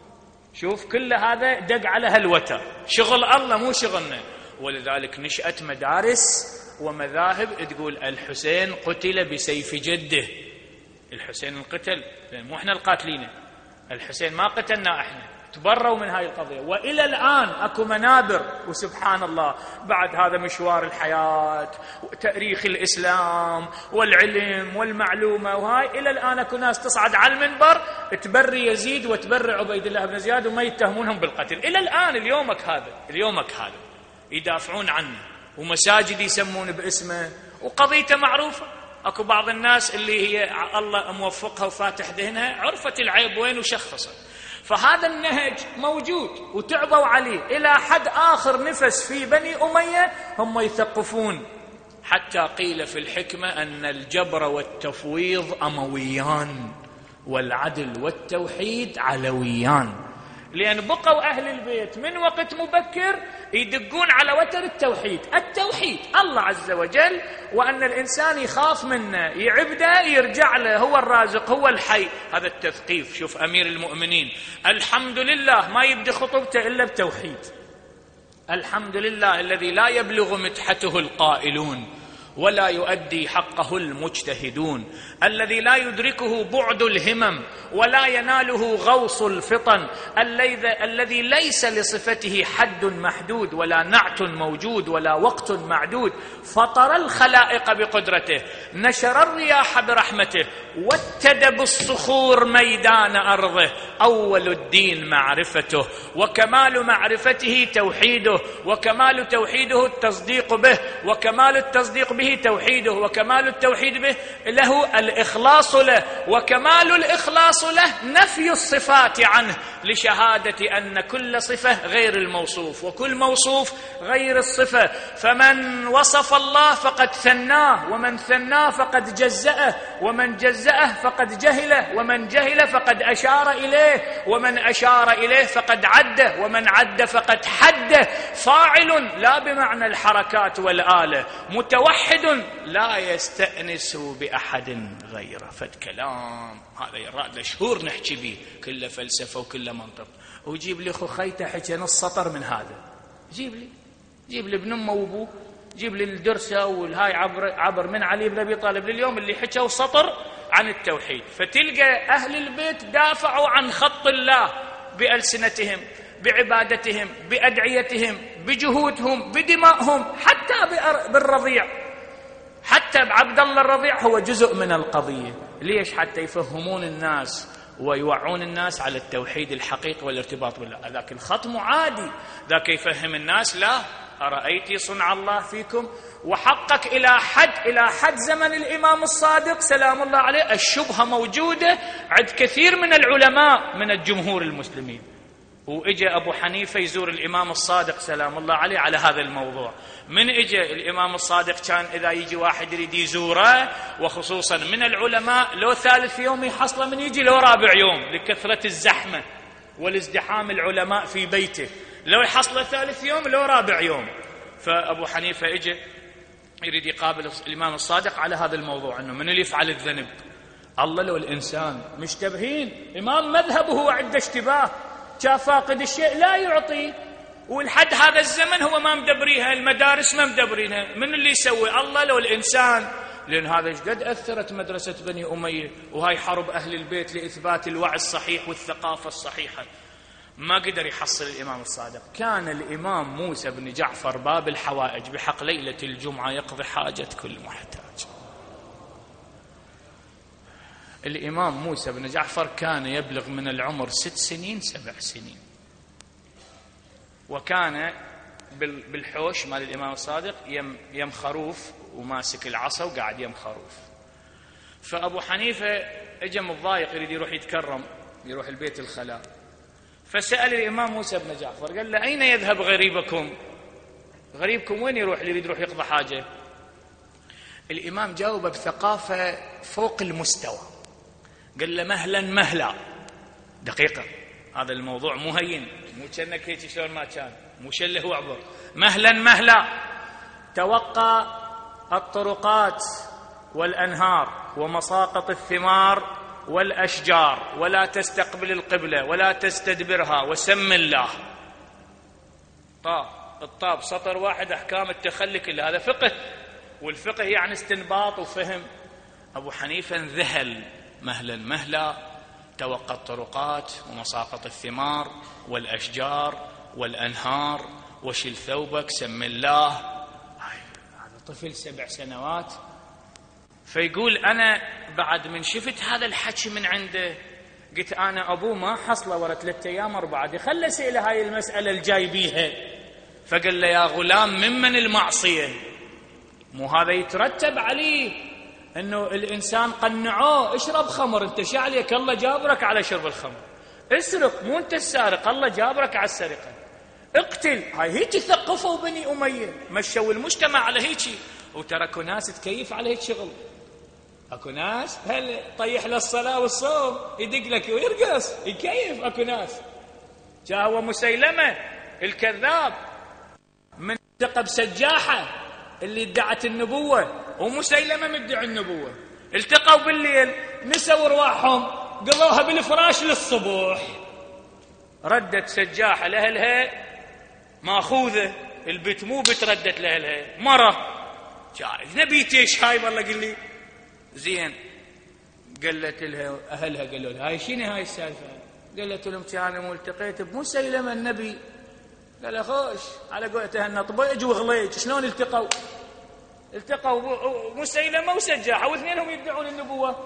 شوف كل هذا دق على هالوتر، شغل الله مو شغلنا. ولذلك نشأت مدارس ومذاهب تقول الحسين قتل بسيف جده. الحسين انقتل، مو احنا القاتلين، الحسين ما قتلنا احنا، تبروا من هاي القضية. وإلى الآن أكو منابر، وسبحان الله بعد هذا مشوار الحياة وتاريخ الإسلام والعلم والمعلومة وهاي، إلى الآن أكو ناس تصعد على المنبر تبري يزيد وتبري عبيد الله بن زياد وما يتهمونهم بالقتل. إلى الآن اليومك هذا اليومك هذا يدافعون عنه، ومساجد يسمون باسمه، وقضيته معروفة. أكو بعض الناس اللي هي الله موفقها وفاتح ذهنها عرفت العيب وين وشخصت. فهذا النهج موجود وتعبوا عليه إلى حد آخر نفس في بني أمية هم يثقفون، حتى قيل في الحكمة أن الجبر والتفويض أمويان والعدل والتوحيد علويان، لأن بقوا أهل البيت من وقت مبكر يدقون على وتر التوحيد. التوحيد الله عز وجل، وأن الإنسان يخاف منه، يعبده، يرجع له، هو الرازق هو الحي. هذا التثقيف. شوف أمير المؤمنين الحمد لله ما يبدأ خطبته إلا بتوحيد. الحمد لله الذي لا يبلغ مدحته القائلون ولا يؤدي حقه المجتهدون، الذي لا يدركه بعد الهمم ولا يناله غوص الفطن، الذي ليس لصفته حد محدود ولا نعت موجود ولا وقت معدود، فطر الخلائق بقدرته، نشر الرياح برحمته، واتد بالصخور ميدان أرضه. أول الدين معرفته، وكمال معرفته توحيده، وكمال توحيده التصديق به، وكمال التصديق به توحيده، وكمال التوحيد به له الإخلاص له، وكمال الإخلاص له نفي الصفات عنه لشهادة أن كل صفة غير الموصوف وكل موصوف غير الصفة. فمن وصف الله فقد ثناه، ومن ثناه فقد جزأه، ومن جزأه فقد جهله، ومن جهل فقد أشار إليه، ومن أشار إليه فقد عده، ومن عد فقد حده. فاعل لا بمعنى الحركات والآلة، متوحد لا يستأنس بأحد غيره. فد كلام هذا يراد شهور نحكي به، كله فلسفة وكله منطق. وجيب لي خخيته حكي نص سطر من هذا، جيب لي جيب لي ابن أمه وابوه، جيب لي الدرسة والهاي عبر عبر من علي بن أبي طالب لليوم اللي حكوا سطر عن التوحيد. فتلقى أهل البيت دافعوا عن خط الله بألسنتهم، بعبادتهم، بأدعيتهم، بجهودهم، بدمائهم، حتى بالرضيع. حتى بعبد الله الرضيع هو جزء من القضية. ليش؟ حتى يفهمون الناس ويوعون الناس على التوحيد الحقيقي والارتباط بالله. ذاك الخطم عادي، ذاك يفهم الناس لا أرأيتي صنع الله فيكم. وحقق إلى حد إلى حد زمن الإمام الصادق سلام الله عليه الشبهة موجودة عند كثير من العلماء من الجمهور المسلمين. وإجى أبو حنيفة يزور الإمام الصادق سلام الله عليه على هذا الموضوع. من إجى الإمام الصادق كان إذا يجي واحد يريد يزوره، وخصوصا من العلماء، لو ثالث يوم يحصله، من يجي لو رابع يوم لكثرة الزحمة والازدحام العلماء في بيته، لو يحصله ثالث يوم لو رابع يوم. فأبو حنيفة إجى يريد يقابل الإمام الصادق على هذا الموضوع، أنه من اللي يفعل الذنب. الله لو الإنسان مشتبهين، إمام مذهبه عنده اشتباه، شاف فاقد الشيء لا يعطي، والحد هذا الزمن هو ما مدبريها، المدارس ما مدبرينها، من اللي يسوي؟ الله لو الإنسان. لأن هذا ايش قد أثرت مدرسة بني أمية، وهاي حرب أهل البيت لإثبات الوعي الصحيح والثقافة الصحيحة. ما قدر يحصل الإمام الصادق. كان الإمام موسى بن جعفر باب الحوائج بحق ليلة الجمعة يقضي حاجة كل محتاج. الإمام موسى بن جعفر كان يبلغ من العمر ست سنين سبع سنين، وكان بالحوش مال الإمام الصادق يم, يم خروف وماسك العصا وقاعد يم خروف. فأبو حنيفة اجى متضايق يريد يروح يتكرم، يروح البيت الخلاء، فسأل الإمام موسى بن جعفر قال له: أين يذهب غريبكم؟ غريبكم وين يروح اللي يريد يروح يقضي حاجة؟ الإمام جاوب بثقافة فوق المستوى، قال له: مهلا مهلا. دقيقة، هذا الموضوع مو هين، مو كأنك هيك شلون ما كان، مو شله وعبر. مهلا مهلا، توقع الطرقات والأنهار ومساقط الثمار والأشجار، ولا تستقبل القبلة ولا تستدبرها، وسم الله. طاب الطاب سطر واحد، أحكام التخلي كلها، هذا فقه، والفقه يعني استنباط وفهم. أبو حنيفة انذهل. مهلا مهلا، توقع الطرقات ومساقط الثمار والأشجار والأنهار، وشل ثوبك، سم الله. هذا طفل سبع سنوات. فيقول: أنا بعد من شفت هذا الحكي من عنده، قلت أنا أبوه ما حصله ورا ثلاثة أيام أربعة دي، خلى سئله هاي المسألة الجاي بيها. فقال له: يا غلام، ممن المعصية؟ مو هذا يترتب عليه أنه الإنسان قنعوه: اشرب خمر، أنت شو عليك؟ الله جابرك على شرب الخمر. اسرق، مو أنت السارق، الله جابرك على السرقة. اقتل. هاي هيك ثقفوا بني أمية، مشوا المجتمع على هيك، وتركوا ناس تكيف على هيك شغل. اكو ناس هل طيح للصلاة والصوم يدق لك ويرقص يكيف. اكو ناس جاء هو مسيلمة الكذاب من التقى بسجاحة اللي ادعت النبوة، ومسيلمة مدعي النبوة، التقوا بالليل، نسوا ارواحهم، قضوها بالفراش للصبح. ردت سجاحة لأهلها ماخوذة، البيت مو بتردت لأهلها، مرة جايز نبيتي ايش هاي؟ والله قل لي زين. قالت لها أهلها، قالوا لها: هاي شنو هاي السالفة؟ قالت لهم: كان ملتقيت بمسيلمة النبي. قال: خوش على قولته النطبيج وغليج. شلون التقوا؟ التقوا مسيلمة وسجاحة واثنينهم يدعون النبوة.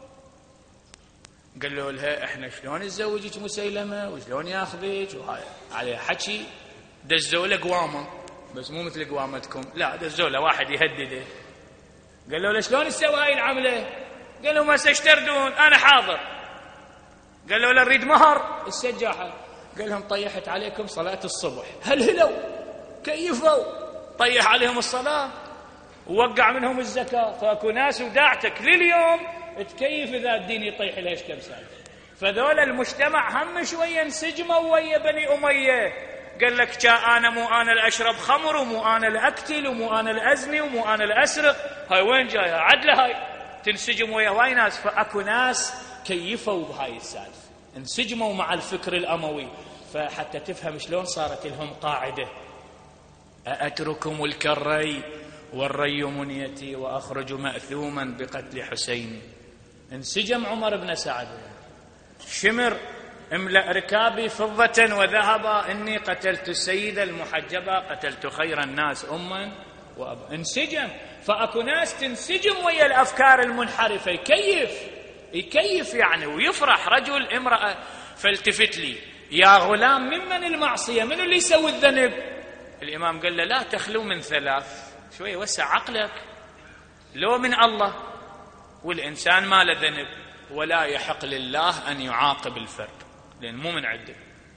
قالوا لها: احنا شلون نزوجك مسيلمة وشلون ياخذك؟ وهاي عليه حكي. دزوا له قوامه، بس مو مثل قوامتكم، لا دزوا له واحد يهدده. قالوا له: شلون تسوي هاي العملة؟ قالوا: ما سيشتردون، أنا حاضر. قالوا له: نريد مهر. السجاحة قال لهم: طيحت عليكم صلاة الصبح. هل هلوا كيفوا؟ طيح عليهم الصلاة ووقع منهم الزكاة. فاكو ناس وداعتك لليوم تكيف إذا الدين يطيح لهش كم سالفة. فذول المجتمع هم شوية انسجموا ويا بني أمية. قال لك: جاء أنا مو أنا الأشرب خمر، ومو أنا الأكتل، ومو أنا الأزني، ومو أنا الأسرق. هاي وين جاية؟ عدلة هاي تنسجم ويا هاي ناس. فأكو ناس كيفوا بهاي السالفة، انسجموا مع الفكر الأموي. فحتى تفهم شلون صارت لهم قاعدة: أأتركم الكري والري منيتي وأخرج مأثوما بقتل حسين. انسجم عمر بن سعد: شمر املأ ركابي فضة وذهبا، إني قتلت السيدة المحجبة، قتلت خير الناس أما وأبا. انسجم. فأكو ناس تنسجم ويا الأفكار المنحرفة، يكيف يكيف يعني ويفرح. رجل امرأة فالتفت لي: يا غلام، ممن المعصية؟ من اللي يسوي الذنب؟ الإمام قال له: لا تخلو من ثلاث. شوية وسع عقلك. لو من الله، والإنسان ما له ذنب، ولا يحق لله أن يعاقب الفرد لأن مو من عنده،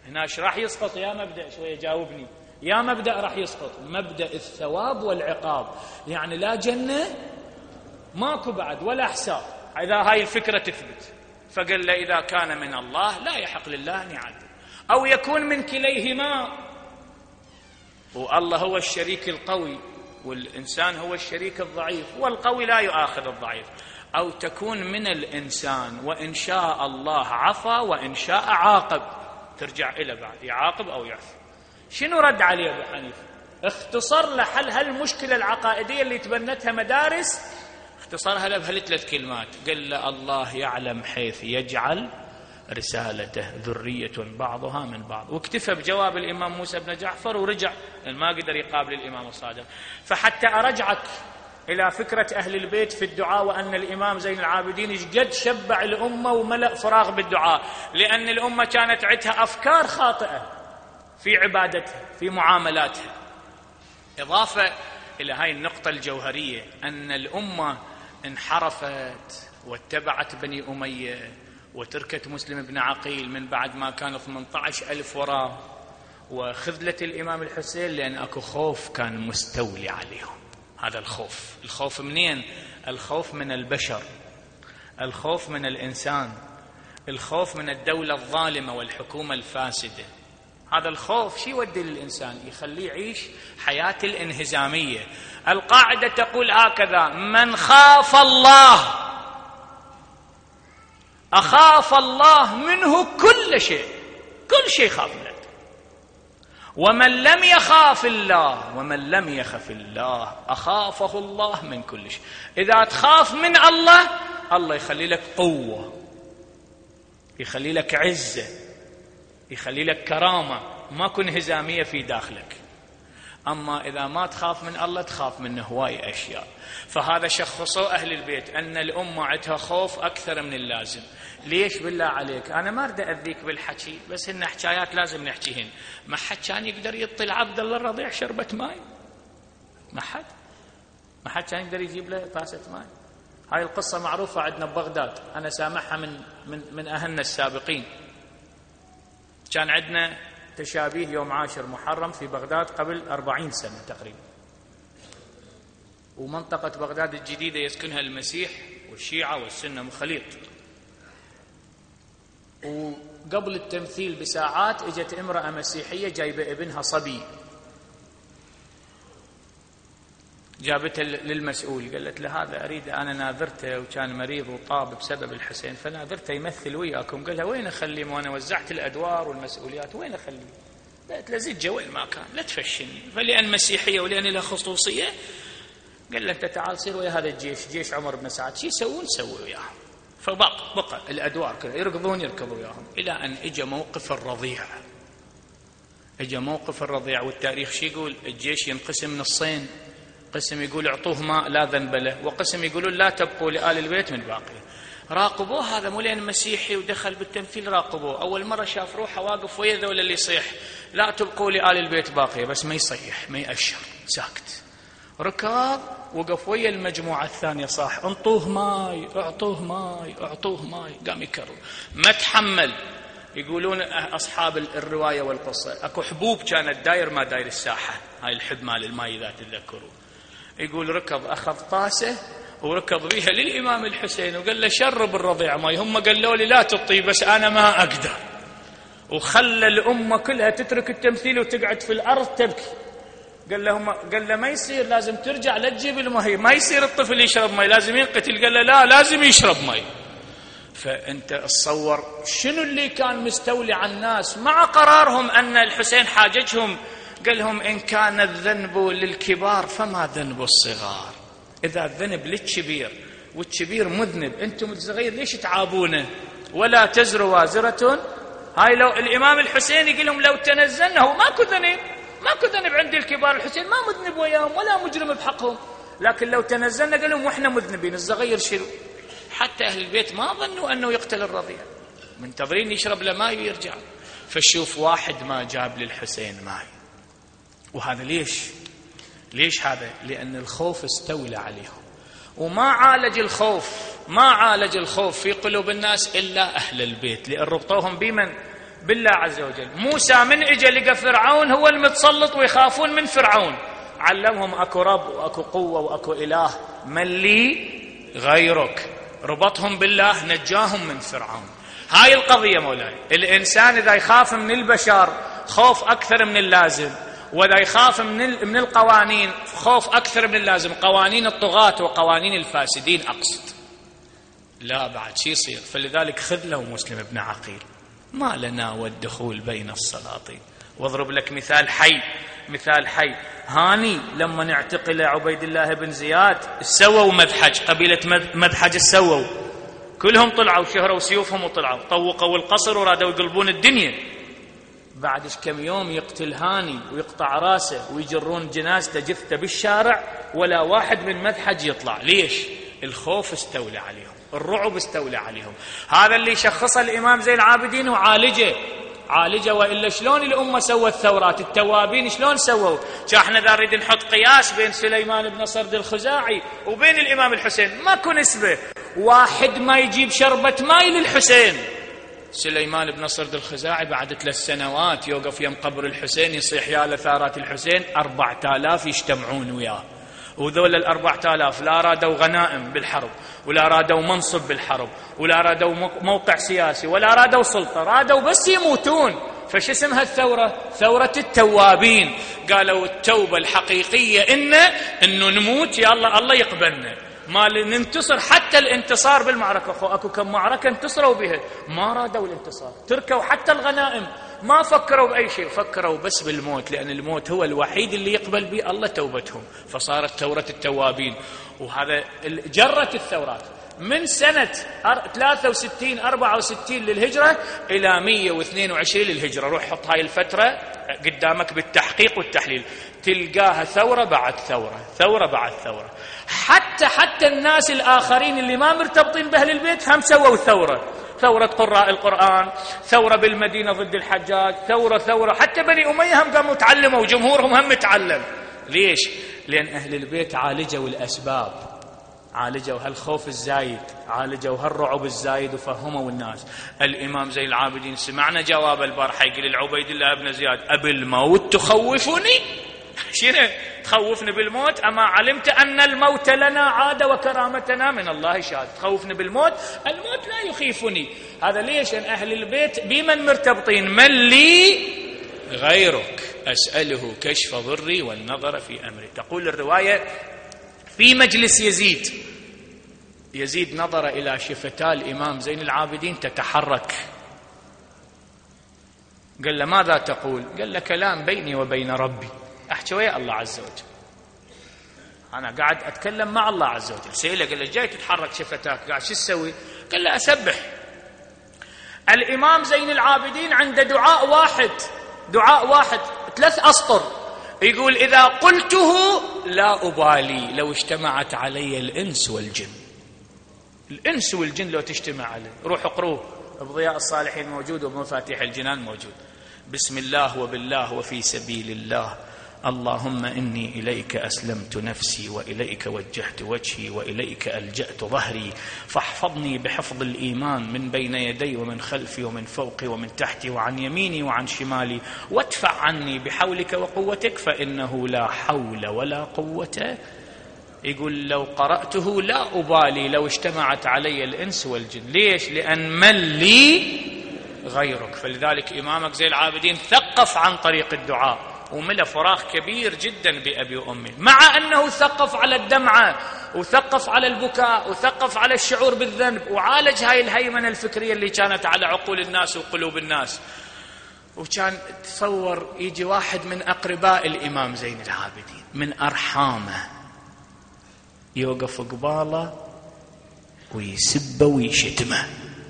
هنا ايش راح يسقط يا مبدأ؟ شوية جاوبني. يا مبدأ راح يسقط مبدأ الثواب والعقاب، يعني لا جنة ماكو بعد ولا حساب، إذا هاي الفكرة تثبت. فقال له إذا كان من الله لا يحق لله أن يعذب، أو يكون من كليهما، والله هو الشريك القوي والإنسان هو الشريك الضعيف، والقوي لا يؤاخذ الضعيف، أو تكون من الإنسان وإن شاء الله عفا وإن شاء عاقب، ترجع إلى بعد يعاقب أو يعفو. شنو رد عليه أبو حنيفة؟ اختصر لحل هالمشكلة العقائدية اللي تبنتها مدارس، اختصرها له بهالثلاث كلمات. قال له الله يعلم حيث يجعل رسالته، ذرية بعضها من بعض. واكتفى بجواب الإمام موسى بن جعفر ورجع، ما قدر يقابل الإمام الصادق. فحتى أرجعك إلى فكرة أهل البيت في الدعاء، وأن الإمام زين العابدين قد شبع الأمة وملأ فراغ بالدعاء، لأن الأمة كانت عندها أفكار خاطئة في عبادتها في معاملاتها. إضافة إلى هاي النقطة الجوهرية أن الأمة انحرفت واتبعت بني أمية وتركت مسلم بن عقيل من بعد ما كان ثمانية عشر ألف وراه، وخذلت الإمام الحسين لأن أكو خوف كان مستولي عليهم. هذا الخوف، الخوف منين؟ الخوف من البشر، الخوف من الإنسان، الخوف من الدولة الظالمة والحكومة الفاسدة. هذا الخوف شي يودي للإنسان؟ يخليه يعيش حياة الانهزامية. القاعدة تقول هكذا: من خاف الله أخاف الله منه كل شيء، كل شيء خاف منه. ومن لم يخاف الله ومن لم يخف الله أخافه الله من كل شيء. إذا تخاف من الله، الله يخلي لك قوة، يخلي لك عزة، يخلي لك كرامة، ما كن انهزامية في داخلك. أما إذا ما تخاف من الله تخاف منه هواي أشياء. فهذا شخصوا أهل البيت أن الأمة عندها خوف أكثر من اللازم. ليش بالله عليك؟ أنا ما أريد أذيك بالحكي، بس إن حكايات لازم نحكيهن. ما حد كان يقدر يطل عبد الله الرضيع شربة ماء؟ ما حد ما حد كان يقدر يجيب له طاسة ماء. هاي القصة معروفة عندنا ببغداد، أنا سامعها من من من أهلنا السابقين. كان عندنا تشابيه يوم عاشر محرم في بغداد قبل أربعين سنة تقريبا، ومنطقة بغداد الجديدة يسكنها المسيح والشيعة والسنة مخليط. وقبل التمثيل بساعات اجت امرأة مسيحية جايبة ابنها صبي، جابته للمسؤول، قالت له هذا أريد، أنا ناذرته وكان مريض وطاب بسبب الحسين، فناذرته يمثل وياكم. قال لها وين أخليه؟ وأنا وزعت الأدوار والمسؤوليات، وين أخليه؟ قالت له زجة وين ما كان، لا تفشني، فلأن مسيحية ولأن لها خصوصية. قال له أنت تعال صير ويا هذا الجيش، جيش عمر بن سعد، شي يسوون سوي وياهم. فبقى بقى الأدوار كلها يركضون يركضوا وياهم، إلى أن إجا موقف الرضيع. إجا موقف الرضيع، والتاريخ شي يقول؟ الجيش ينقسم نصين، قسم يقول اعطوه ماء لا ذنب له، وقسم يقولون لا تبقوا لآل البيت من باقي. راقبوه، هذا مو لين مسيحي ودخل بالتمثيل، راقبوه. أول مرة شاف روحه واقف ويا ذولا اللي يصيح لا تبقوا لآل البيت باقية، بس ما يصيح ما يأشر، ساكت. ركض وقف ويا المجموعة الثانية صاح انطوه ماي اعطوه ماي اعطوه ماي، قام يكرر ما تحمل. يقولون أصحاب الرواية والقصة أكو حبوب كانت داير ما داير الساحة، هاي الحب مال الماي إذا تتذكروا. يقول ركض أخذ طاسة وركض بيها للإمام الحسين وقال له شرب الرضيع ماي. هم قالوا لي لا تطي، بس أنا ما أقدر. وخلى الأمة كلها تترك التمثيل وتقعد في الأرض تبكي. قال لهم قال له ما يصير، لازم ترجع لا تجيب الماء، ما يصير الطفل يشرب ماء، لازم ينقتل. قال له لا، لازم يشرب ماء. فأنت تصور شنو اللي كان مستولي على الناس مع قرارهم أن الحسين حاججهم. قال لهم إن كان الذنب للكبار فما ذنب الصغار. إذا الذنب للكبير والكبير مذنب، أنتم الصغير ليش تعابونه؟ ولا تزر وازرة. هاي لو الإمام الحسين يقول لهم لو تنزلنا، هو ماكو ذنب، ماكو ذنب عند الكبار، الحسين ما مذنب وياهم ولا مجرم بحقهم، لكن لو تنزلنا قال لهم وإحنا مذنبين، الصغير شنو؟ حتى أهل البيت ما ظنوا أنه يقتل الرضيع، منتظرين يشرب له ماء ويرجع. فشوف واحد ما جاب للحسين ماء. وهذا ليش؟ ليش هذا؟ لأن الخوف استولى عليهم، وما عالج الخوف ما عالج الخوف في قلوب الناس إلا أهل البيت، لأن ربطوهم بمن؟ بالله عز وجل. موسى من اجى لقى فرعون هو المتسلط ويخافون من فرعون، علمهم اكو رب واكو قوة واكو اله، من لي غيرك، ربطهم بالله نجاهم من فرعون. هاي القضية مولاي. الانسان اذا يخاف من البشر خوف اكثر من اللازم، واذا يخاف من من القوانين خوف اكثر من اللازم، قوانين الطغاة وقوانين الفاسدين اقصد، لا بعد شي يصير. فلذلك خذ له مسلم ابن عقيل، ما لنا والدخول بين السلاطين. واضرب لك مثال حي، مثال حي هاني لما نعتقل عبيد الله بن زياد سووا مذحج، قبيلة مذحج السووا كلهم طلعوا شهروا سيوفهم وطلعوا طوقوا القصر ورادوا يقلبون الدنيا. بعد كم يوم يقتل هاني ويقطع راسه ويجرون جنازته جثته بالشارع، ولا واحد من مذحج يطلع. ليش؟ الخوف استولى عليهم، الرعب استولى عليهم. هذا اللي شخصه الإمام زين العابدين وعالجه عالجه. وإلا شلون الأمة سوت ثورات؟ التوابين شلون سووا؟ احنا اذا نريد نحط قياس بين سليمان بن صرد الخزاعي وبين الإمام الحسين ماكو نسبة، واحد ما يجيب شربة ماي للحسين. سليمان بن صرد الخزاعي بعد ثلاث سنوات يوقف يم قبر الحسين يصيح يا لثارات الحسين، أربعة آلاف يجتمعون وياه، وذول الأربعة آلاف لا رادوا غنائم بالحرب، ولا رادوا منصب بالحرب، ولا رادوا موقع سياسي، ولا رادوا سلطة، رادوا بس يموتون. فش اسمها الثورة؟ ثورة التوابين. قالوا التوبة الحقيقية إن إنه نموت يا الله الله يقبلنا، ما ننتصر. حتى الانتصار بالمعركة، أخو أكو كم معركة انتصروا بها ما رادوا الانتصار، تركوا حتى الغنائم، ما فكروا بأي شيء، فكروا بس بالموت، لأن الموت هو الوحيد اللي يقبل به الله توبتهم. فصارت ثورة التوابين. وهذا جرت الثورات من سنة ثلاثة وستين أربعة وستين للهجرة إلى مئة واثنين وعشرين للهجرة. روح حط هاي الفترة قدامك بالتحقيق والتحليل، تلقاها ثورة بعد ثورة، ثورة بعد ثورة. حتى حتى الناس الآخرين اللي ما مرتبطين بأهل البيت هم سووا ثورة، ثورة قراء القرآن، ثورة بالمدينة ضد الحجاج، ثورة ثورة حتى بني أمية هم قاموا تعلموا وجمهورهم هم متعلم. ليش؟ لأن أهل البيت عالجوا الأسباب، عالجوا هالخوف الزايد، عالجوا هالرعب الزايد، وفهموا الناس. الإمام زين العابدين سمعنا جواب البارحة يقول لعبيد الله بن زياد: أبي الموت تخوفني؟ شنو تخوفني بالموت؟ أما علمت أن الموت لنا عادة وكرامتنا من الله شهادة. تخوفني بالموت؟ الموت لا يخيفني. هذا ليش؟ أن أهل البيت بمن مرتبطين؟ من لي غيرك أسأله كشف ضري والنظر في أمري. تقول الرواية في مجلس يزيد، يزيد نظر إلى شفتا الإمام زين العابدين تتحرك، قال له: ماذا تقول؟ قال له: كلام بيني وبين ربي، أحكي ويا الله عز وجل، أنا قاعد أتكلم مع الله عز وجل. سئله قال له: جاي تتحرك شفتاك قاعد شو تسوي؟ قال له: أسبح. الإمام زين العابدين عنده دعاء واحد، دعاء واحد ثلاث أسطر، يقول: إذا قلته لا أبالي لو اجتمعت علي الإنس والجن. الإنس والجن لو تجتمع عليه، روح اقروه بضياء الصالحين موجود وبمفاتيح الجنان موجود. بسم الله وبالله وفي سبيل الله، اللهم إني إليك أسلمت نفسي وإليك وجهت وجهي وإليك ألجأت ظهري، فاحفظني بحفظ الإيمان من بين يدي ومن خلفي ومن فوقي ومن تحتي وعن يميني وعن شمالي، وادفع عني بحولك وقوتك فإنه لا حول ولا قوة. يقول: لو قرأته لا أبالي لو اجتمعت علي الإنس والجن. ليش؟ لأن من لي غيرك. فلذلك إمامك زين العابدين ثقف عن طريق الدعاء وملأ فراغ كبير جدا بأبي وأمي، مع أنه ثقف على الدمعة وثقف على البكاء وثقف على الشعور بالذنب، وعالج هاي الهيمنة الفكرية اللي كانت على عقول الناس وقلوب الناس. وكان تصور يجي واحد من أقرباء الإمام زين العابدين من أرحامه يوقف قباله ويسبه ويشتمه،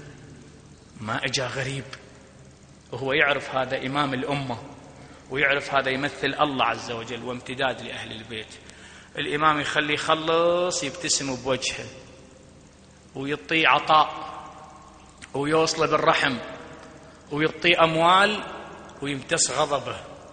ما اجا غريب، وهو يعرف هذا إمام الأمة ويعرف هذا يمثل الله عز وجل وامتداد لأهل البيت. الإمام يخليه يخلص يبتسم بوجهه ويعطيه عطاء ويوصله بالرحم ويعطيه أموال ويمتص غضبه،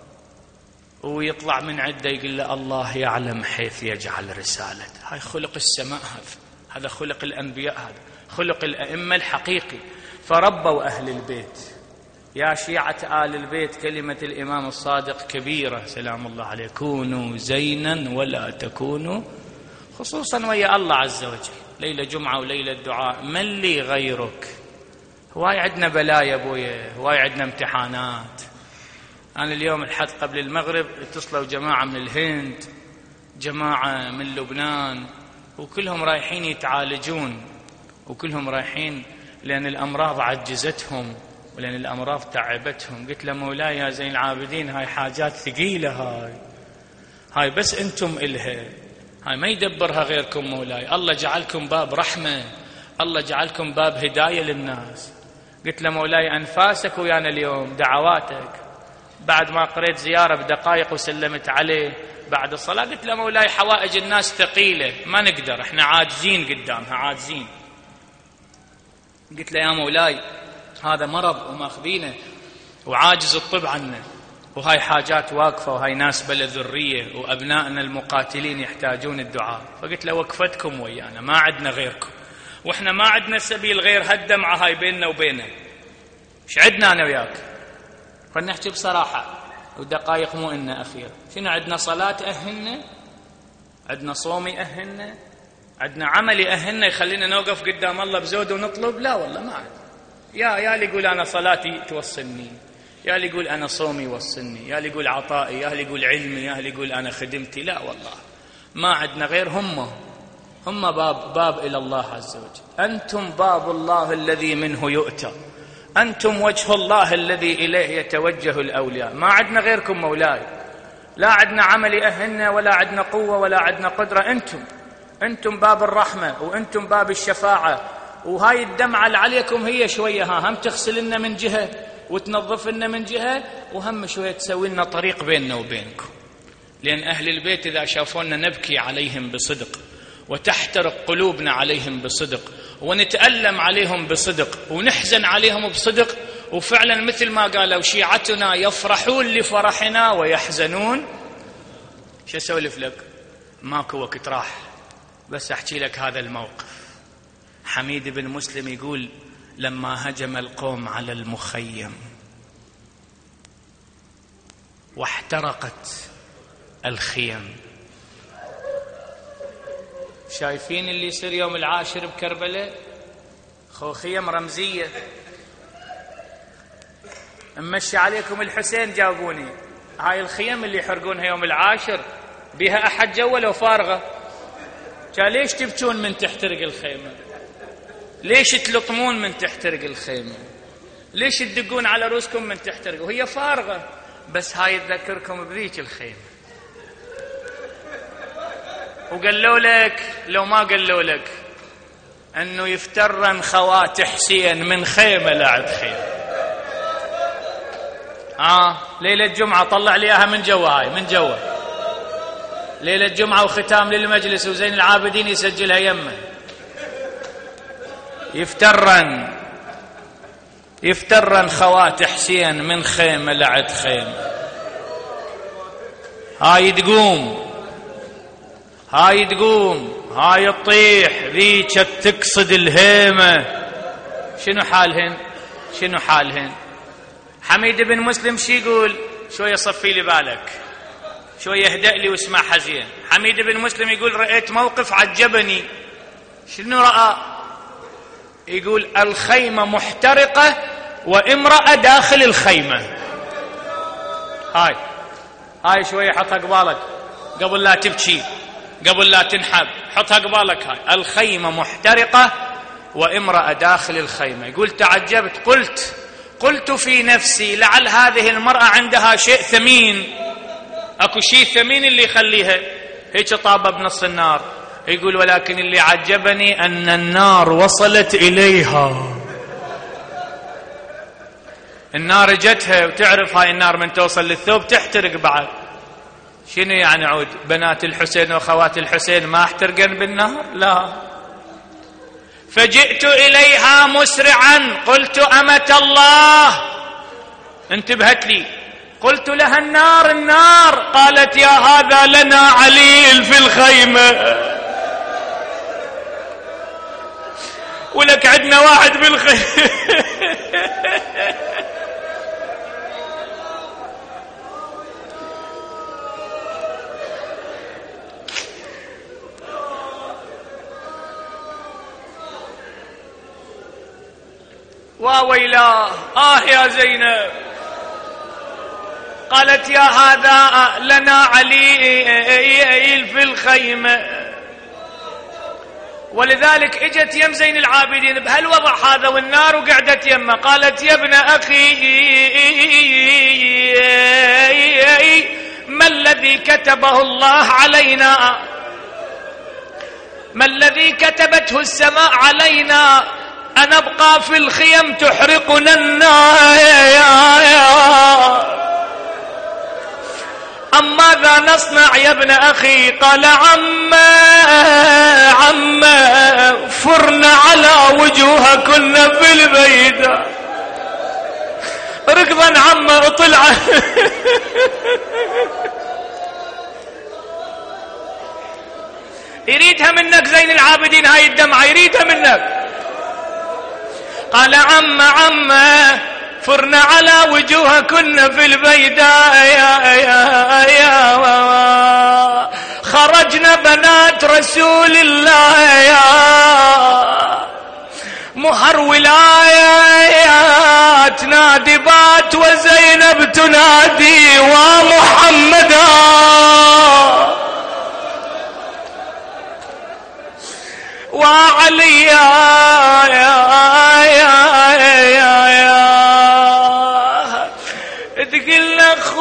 ويطلع من عده يقول له: الله يعلم حيث يجعل رسالته. هاي خلق السماء، هذا هذا خلق الأنبياء، هذا خلق الأئمة الحقيقي. فربوا أهل البيت يا شيعة آل البيت كلمة الإمام الصادق كبيرة سلام الله عليه: كونوا زينا ولا تكونوا، خصوصا ويا الله عز وجل. ليلة جمعة وليلة دعاء، من لي غيرك؟ هواي عندنا بلايا ابويا، هواي عندنا امتحانات. أنا اليوم الحد قبل المغرب اتصلوا جماعة من الهند، جماعة من لبنان، وكلهم رايحين يتعالجون، وكلهم رايحين لأن الأمراض عجزتهم ولأن الأمراض تعبتهم. قلت له مولاي يا زين العابدين، هاي حاجات ثقيلة، هاي هاي بس أنتم إلها، هاي ما يدبرها غيركم مولاي. الله جعلكم باب رحمة، الله جعلكم باب هداية للناس. قلت له مولاي أنفاسك ويانا اليوم، دعواتك. بعد ما قريت زيارة بدقائق وسلمت عليه بعد الصلاة، قلت له مولاي حوائج الناس ثقيلة، ما نقدر، احنا عاجزين قدامها، عاجزين. قلت له يا مولاي هذا مرض وماخذينه وعاجز الطب عنه، وهاي حاجات واقفة، وهاي ناس بلا ذرية، وأبنائنا المقاتلين يحتاجون الدعاء. فقلت له وقفتكم ويانا، ما عندنا غيركم، وإحنا ما عندنا سبيل غير هالدمعة هاي بيننا وبينه. إيش عندنا أنا وياك؟ خلنا نحكي بصراحة، ودقائق مو إنا أخيرة. شنو عندنا؟ صلاة أهلنا، عندنا صوم يأهلنا، عندنا عمل يأهلنا يخلينا نوقف قدام الله بزود ونطلب؟ لا والله ما عندنا. يا يا اللي يقول أنا صلاتي توصلني، يا اللي يقول أنا صومي يوصلني، يا اللي يقول عطائي، يا اللي يقول علمي، يا اللي يقول أنا خدمتي. لا والله ما عندنا غير هم هم باب باب إلى الله عز وجل. أنتم باب الله الذي منه يؤتى، أنتم وجه الله الذي إليه يتوجه الأولياء. ما عندنا غيركم مولاي، لا عندنا عمل يأهلنا، ولا عندنا قوة، ولا عندنا قدرة. أنتم أنتم باب الرحمة، وأنتم باب الشفاعة. وهاي الدمعة اللي عليكم هي شوية ها هم تغسل لنا من جهة وتنظف لنا من جهة، وهم شوية تسوي لنا طريق بيننا وبينكم. لأن أهل البيت إذا شافونا نبكي عليهم بصدق، وتحترق قلوبنا عليهم بصدق، ونتألم عليهم بصدق، ونحزن عليهم بصدق، وفعلا مثل ما قالوا شيعتنا يفرحون لفرحنا ويحزنون. شو أسولف لك؟ ماكو وقت راح، بس أحكي لك هذا الموقف. حميد بن مسلم يقول لما هجم القوم على المخيم واحترقت الخيم. شايفين اللي يصير يوم العاشر بكربلاء؟ خو خيم رمزية. امشي عليكم الحسين جاوبوني، هاي الخيم اللي يحرقونها يوم العاشر بها أحد جوا لو فارغة؟ قال ليش تبكون من تحترق الخيمة؟ ليش تلطمون من تحترق الخيمة؟ ليش تدقون على رؤوسكم من تحترق وهي فارغة؟ بس هاي تذكركم بذيك الخيمة. وقالوا لك لو ما قالوا لك أنه يفترن خوات حسين من خيمة لعد خيمة. آه ليلة جمعة طلع لي إياها من جوا، هاي من جوا ليلة جمعة وختام للمجلس، وزين العابدين يسجلها يمه. يفترن يفترن خوات حسين من خيمة لعد خيمة. هاي تقوم هاي تقوم هاي تطيح، ذيك تقصد الهيمة. شنو حالهن؟ شنو حالهن؟ حميد بن مسلم شي يقول؟ شوية صفي لي بالك، شوية اهدأ لي واسمع حزين. حميد بن مسلم يقول رأيت موقف عجبني. شنو رأى؟ يقول الخيمة محترقة وامرأة داخل الخيمة. هاي هاي شوية حطها قبالك قبل لا تبكي، قبل لا تنحب، حطها قبالك. هاي الخيمة محترقة وامرأة داخل الخيمة. يقول تعجبت، قلت قلت في نفسي لعل هذه المرأة عندها شيء ثمين، اكو شيء ثمين اللي يخليها هيك طابة بنص النار. يقول ولكن اللي عجبني أن النار وصلت إليها. النار جتها، وتعرف هاي النار من توصل للثوب تحترق بعد. شنو يعني عود بنات الحسين وخوات الحسين ما احترقن بالنار؟ لا. فجئت إليها مسرعا قلت أمة الله، انتبهت لي، قلت لها النار النار. قالت يا هذا لنا عليل في الخيمة، ولك عندنا واحد بالخيمة. وويلاه آه يا زينب. قالت يا هذا لنا علي في الخيمة. ولذلك اجت يم زين العابدين بهالوضع هذا والنار وقعدت يمه. قالت يا ابن أخي ما الذي كتبه الله علينا، ما الذي كتبته السماء علينا، أن نبقى في الخيم تحرقنا النار، أم ماذا نصنع يا ابن أخي؟ قال عما عما فرنا على وجوهكن في البيت. ركضا عما اطلع يريدها منك زين العابدين هاي الدمعة، يريدها منك. قال عم عم فرنا على وجوهكن في البيداء يا يا يا خرجنا بنات رسول الله يا مهر ولايات نادبات وزينب تنادي ومحمدا وعلي يا يا يا يا يا تقول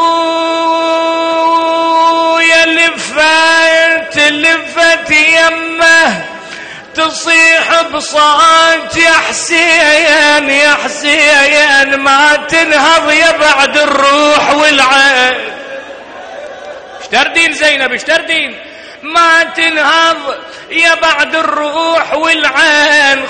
اخويا لفت لفت يمه تصيح بصوت يا حسين يا حسين ما تنهض يا بعد الروح والعين. ايش تردين زينب ايش تردين؟ ما تنهض يا بعد الروح والعين.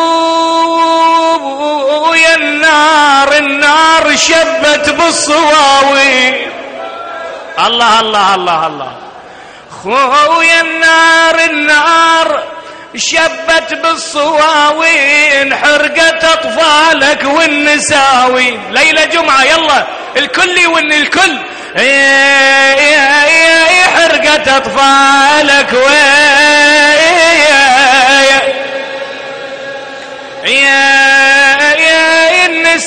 خويا النار النار شبت بالصواوي. الله الله الله الله. خويا النار النار شبت بالصواوين حرقت اطفالك والنساوين. ليلة جمعة يلا الكل يون الكل. حرقت اطفالك و يا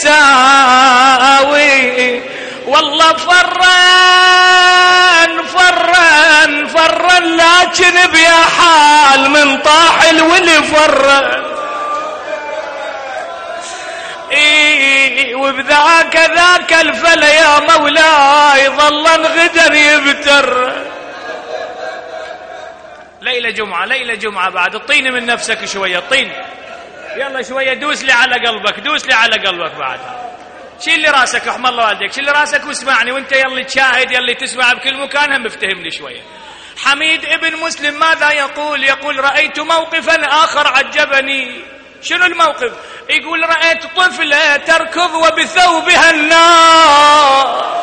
النساوي. والله فرن فرن فرن لكن بيا حال من طاح الولي فرن. إيه وبذاك ذاك الفلا يا مولاي ظل غدر يبتر. ليلة جمعة ليلة جمعة بعد اطيني من نفسك شوية اطيني يلا شوية دوس لي على قلبك دوس لي على قلبك بعد. شيل لي راسك رحم الله والديك شيل لي راسك واسمعني وانت يلي تشاهد يلي تسمع بكل مكان هم افتهمني شوية. حميد ابن مسلم ماذا يقول؟ يقول رأيت موقفا آخر عجبني. شنو الموقف؟ يقول رأيت طفلة تركض وبثوبها النار.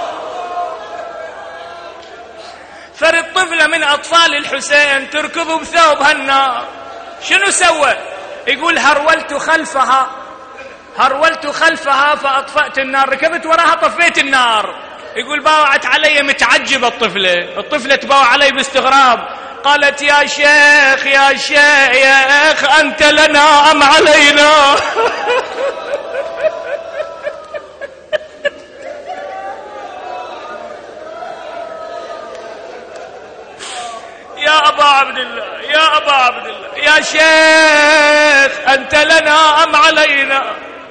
فرد طفلة من أطفال الحسين تركض بثوبها النار. شنو سوى؟ يقول هرولت خلفها هرولت خلفها فأطفأت النار. ركبت وراها طفيت النار. يقول باوعت علي متعجبة الطفلة الطفلة تباوع علي باستغراب. قالت يا شيخ يا شيخ أنت لنا أم علينا؟ يا أبا عبد الله يا أبا عبد الله يا شيخ أنت لنا أم علينا؟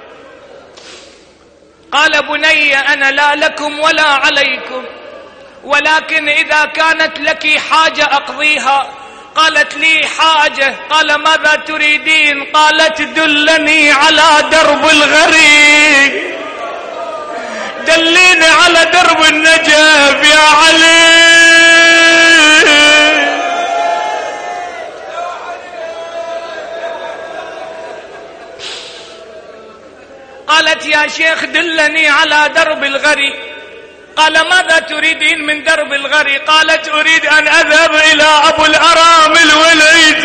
قال بني أنا لا لكم ولا عليكم ولكن إذا كانت لك حاجة أقضيها. قالت لي حاجة. قال ماذا تريدين؟ قالت دلني على درب الغريب دليني على درب النجف يا علي. قالت يا شيخ دلني على درب الغري. قال ماذا تريدين من درب الغري؟ قالت أريد أن أذهب إلى أبو الأرامل والعيد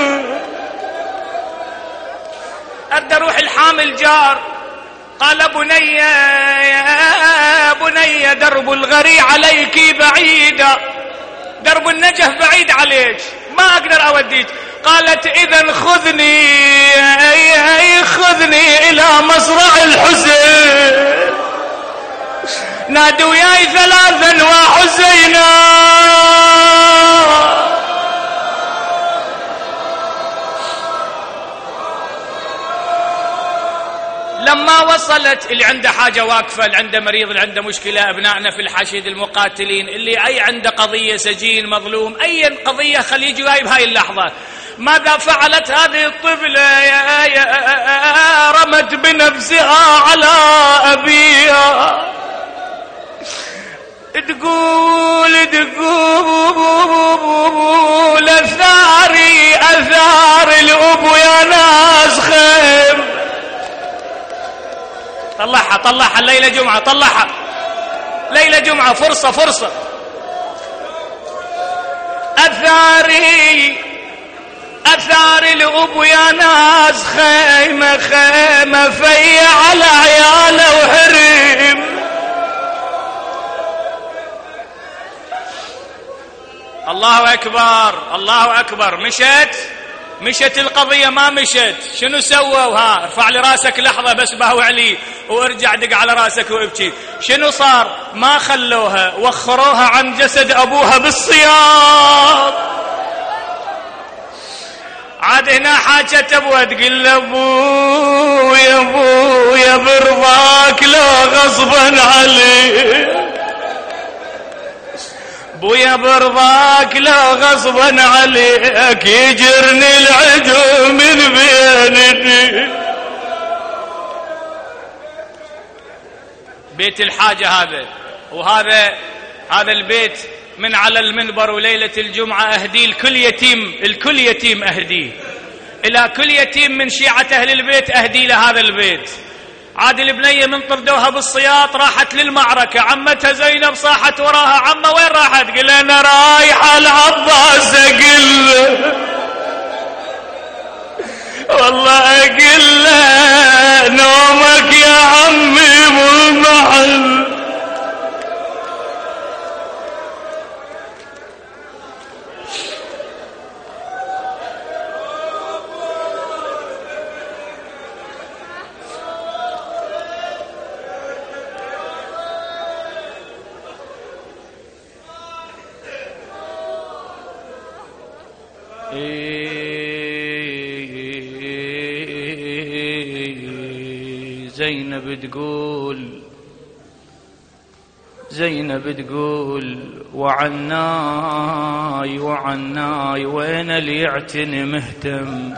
أريد أروح الحامل جار. قال بني يا بني درب الغري عليك بعيدة درب النجف بعيد عليك ما أقدر أوديك. قالت إذن خذني خذني إلى مصرع الحسين، نادوا وياي ثلاثا وحسينا. لما وصلت، اللي عنده حاجة واقفة، اللي عنده مريض، اللي عنده مشكلة، أبنائنا في الحشد، المقاتلين، اللي أي عنده قضية، سجين، مظلوم، أي قضية، خليه يجي جاي بهاي اللحظة. ماذا فعلت هذه الطفلة؟ يا يا رمت بنفسها على أبيها، تقول تقول أثاري أثار الأب يا ناس خيم. طلعها طلعها الليلة جمعة، طلعها ليلة جمعة، فرصة فرصة. أثاري أثار الأب يا ناس خيمة خيمة في على عياله وحرم. الله أكبر الله أكبر. مشت مشت القضية ما مشت. شنو سووا؟ ها ارفع لي راسك لحظة بس بهوع لي وارجع دق على راسك وابكي. شنو صار؟ ما خلوها، وخروها عن جسد أبوها بالصيام. عاد هنا حاجة ابوها تقول له ابويا ابويا برضاك لا غصبا عليك، ابويا برضاك لا غصبا عليك، يجرني العدو من بيني. بيت الحاجة هذا، وهذا هذا البيت من على المنبر وليلة الجمعة أهدي الكل يتيم، الكل يتيم أهديه إلى كل يتيم من شيعة أهل البيت، أهدي لهذا البيت. عاد البنية من طردوها بالصياط راحت للمعركة، عمتها زينب صاحت وراها، عمه وين راحت؟ قل أنا رايحة العباس أقل والله أقل نومك يا عمي مو محل. زينب تقول زينب تقول وعناي وعناي وين اللي يعتني مهتم.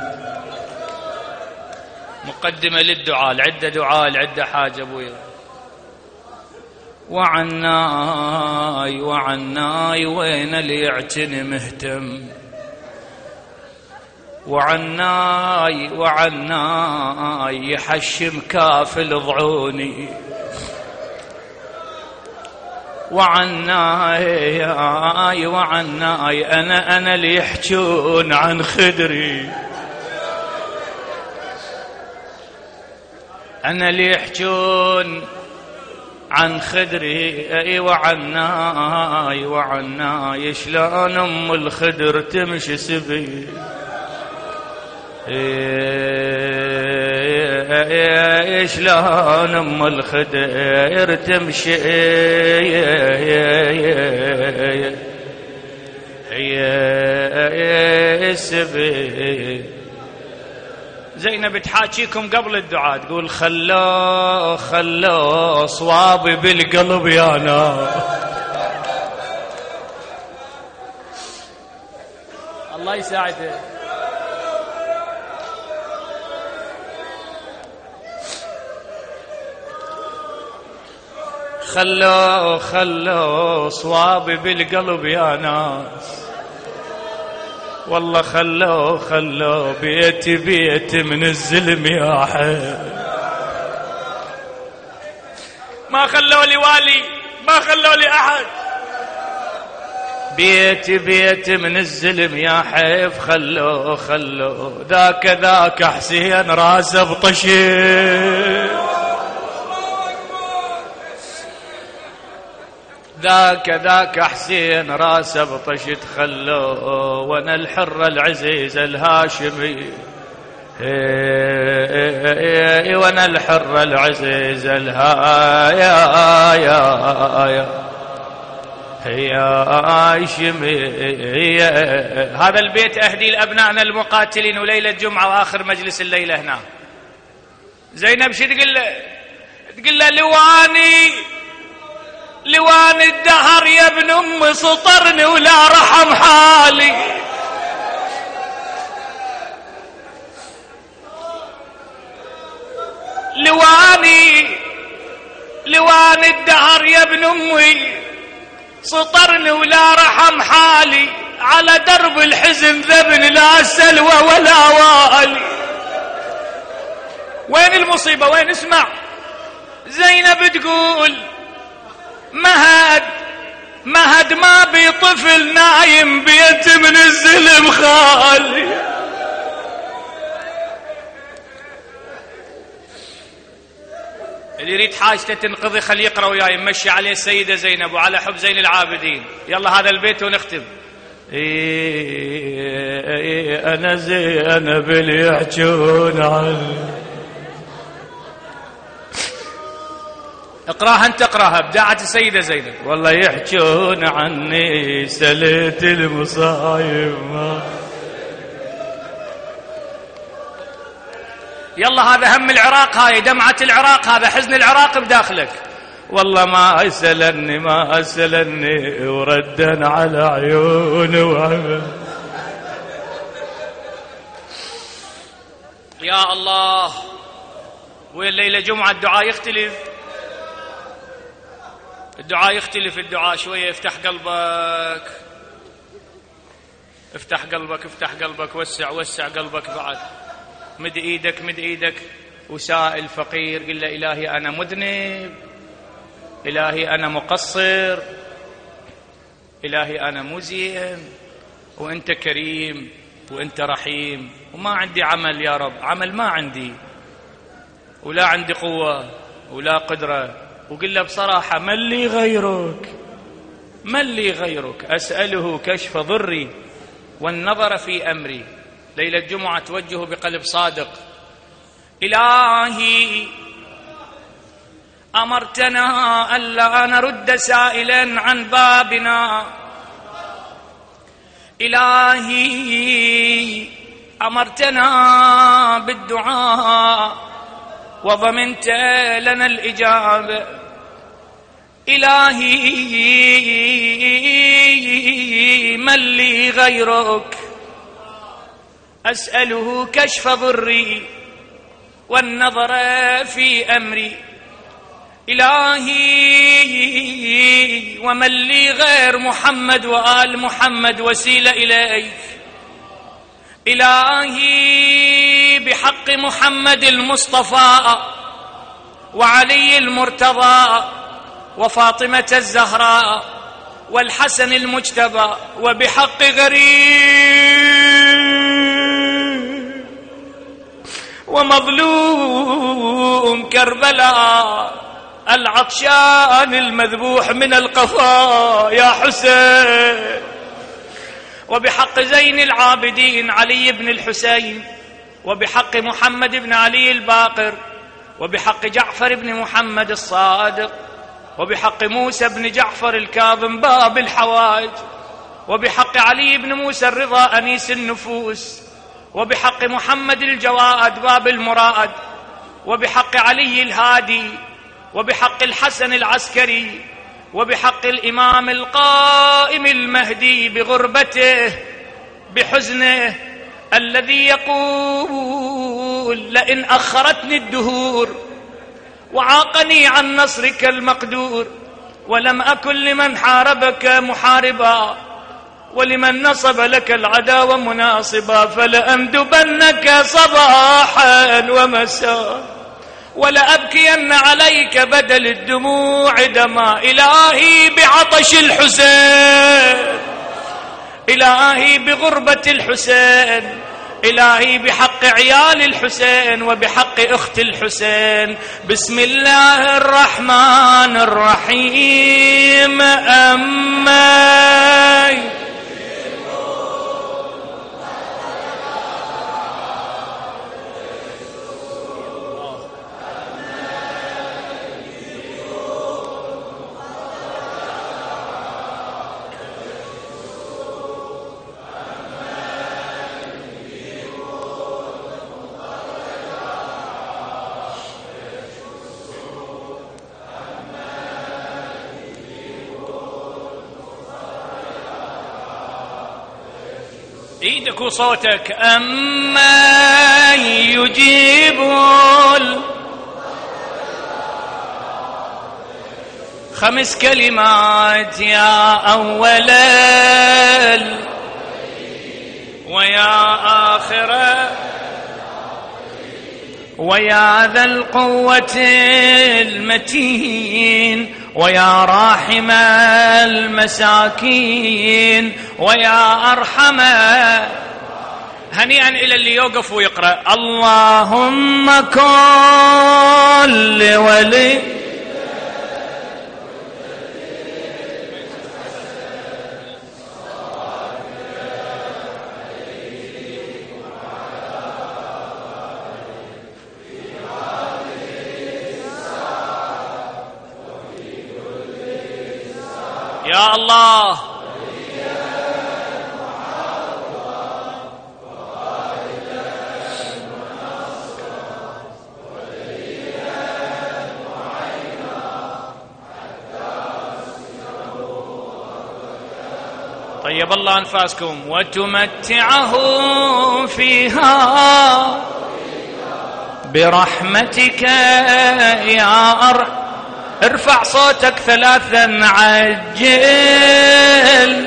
مقدمة للدعاء، العدة دعاء، العدة حاجة ابويا. وعناي وعناي وين اللي يعتني مهتم، وعناي وعناي يحشم كافل ضعوني، وعناي وعناي أنا أنا اللي يحجون عن خدري، أنا اللي يحجون عن خدري. اي وعناي وعناي شلون أم الخدر تمشي سبي، شلون أم الخدر تمشي سبي. زينب تحاكيكم قبل الدعاء تقول خلو خلو صوابي بالقلب يا نار. الله يساعده. خلو خلو صوابي بالقلب يا ناس، والله خلو خلو بيتي بيتي من الزلم يا حي. ما خلوا لي والي، ما خلوا لي أحد، بيتي بيتي من الزلم يا حيف. خلو خلو ذاك ذاك حسين راسه بطشير، ذاك ذاك حسين راسه بطشت خلوه وانا الحر العزيز الهاشمي وانا الحر العزيز الها يا يا يا يا هاشمي. هذا البيت اهدي لابنائنا المقاتلين وليله جمعه واخر مجلس الليله هنا. زينب شو تقول له؟ تقول له لواني لوان الدهر يا ابن امي سطرني ولا رحم حالي. لواني لوان الدهر يا ابن امي سطرني ولا رحم حالي، على درب الحزن ذبن لا سلوى ولا والي. وين المصيبة؟ وين؟ اسمع. زينب تقول مهد مهد ما بي طفل نايم بيت من الزلم خالي. اللي يريد حاجته تنقضي خليه يقرأ وياي. مشي عليه السيدة زينب وعلى حب زين العابدين. يلا هذا البيت ونختم. إيه إيه أنا زينب اللي يحجون عني. اقراها انت، اقراها ابداعة السيدة زينب. والله يحجون عني سليت المصايب. يلا هذا هم العراق، هاي دمعة العراق، هذا حزن العراق بداخلك. والله ما أسلني ما أسلني وردا على عيوني وعمل. يا الله. والليلة جمعة الدعاء يختلف، الدعاء يختلف. الدعاء شوية افتح قلبك، افتح قلبك، افتح قلبك، وسع وسع قلبك بعد. مد ايدك مد ايدك وسائل فقير، قل له إلهي أنا مذنب، إلهي أنا مقصر، إلهي أنا مزين، وأنت كريم وأنت رحيم، وما عندي عمل يا رب، عمل ما عندي، ولا عندي قوة ولا قدرة. وقل له بصراحة من لي غيرك، من لي غيرك، أسأله كشف ضري والنظر في أمري. ليلة الجمعة توجه بقلب صادق. إلهي أمرتنا ألا نرد سائلا عن بابنا، إلهي أمرتنا بالدعاء وضمنت لنا الإجابة. إلهي من لي غيرك، أسأله كشف ضري والنظر في أمري. إلهي ومن لي غير محمد وآل محمد وسيلة إليك. إلهي بحق محمد المصطفى وعلي المرتضى وفاطمة الزهراء والحسن المجتبى، وبحق غريب ومظلوم كربلاء العطشان المذبوح من القفا يا حسين، وبحق زين العابدين علي بن الحسين، وبحق محمد بن علي الباقر، وبحق جعفر بن محمد الصادق، وبحق موسى بن جعفر الكاظم باب الحوائج، وبحق علي بن موسى الرضا أنيس النفوس، وبحق محمد الجواد باب المراد، وبحق علي الهادي، وبحق الحسن العسكري، وبحق الإمام القائم المهدي بغربته بحزنه الذي يقول لئن أخرتني الدهور وعاقني عن نصرك المقدور ولم أكن لمن حاربك محاربا ولمن نصب لك العداوة مناصبا فلأندبنك صباحا ومساء ولأبكين عليك بدل الدموع دما. إلهي بعطش الحسين، إلهي بغربة الحسين، إلهي بحق عيال الحسين وبحق أخت الحسين، بسم الله الرحمن الرحيم. أما ايدك وصوتك. أما يجيب خمس كلمات يا أول ويا آخر ويا ذا القوة المتين ويا راحم المساكين ويا أرحم. هنيئا إلى اللي يوقف ويقرأ. اللهم كل ولي يا الله. طيب الله أنفاسكم. وتمتعه فيها برحمتك يا أرحم. ارفع صوتك ثلاثا. عجل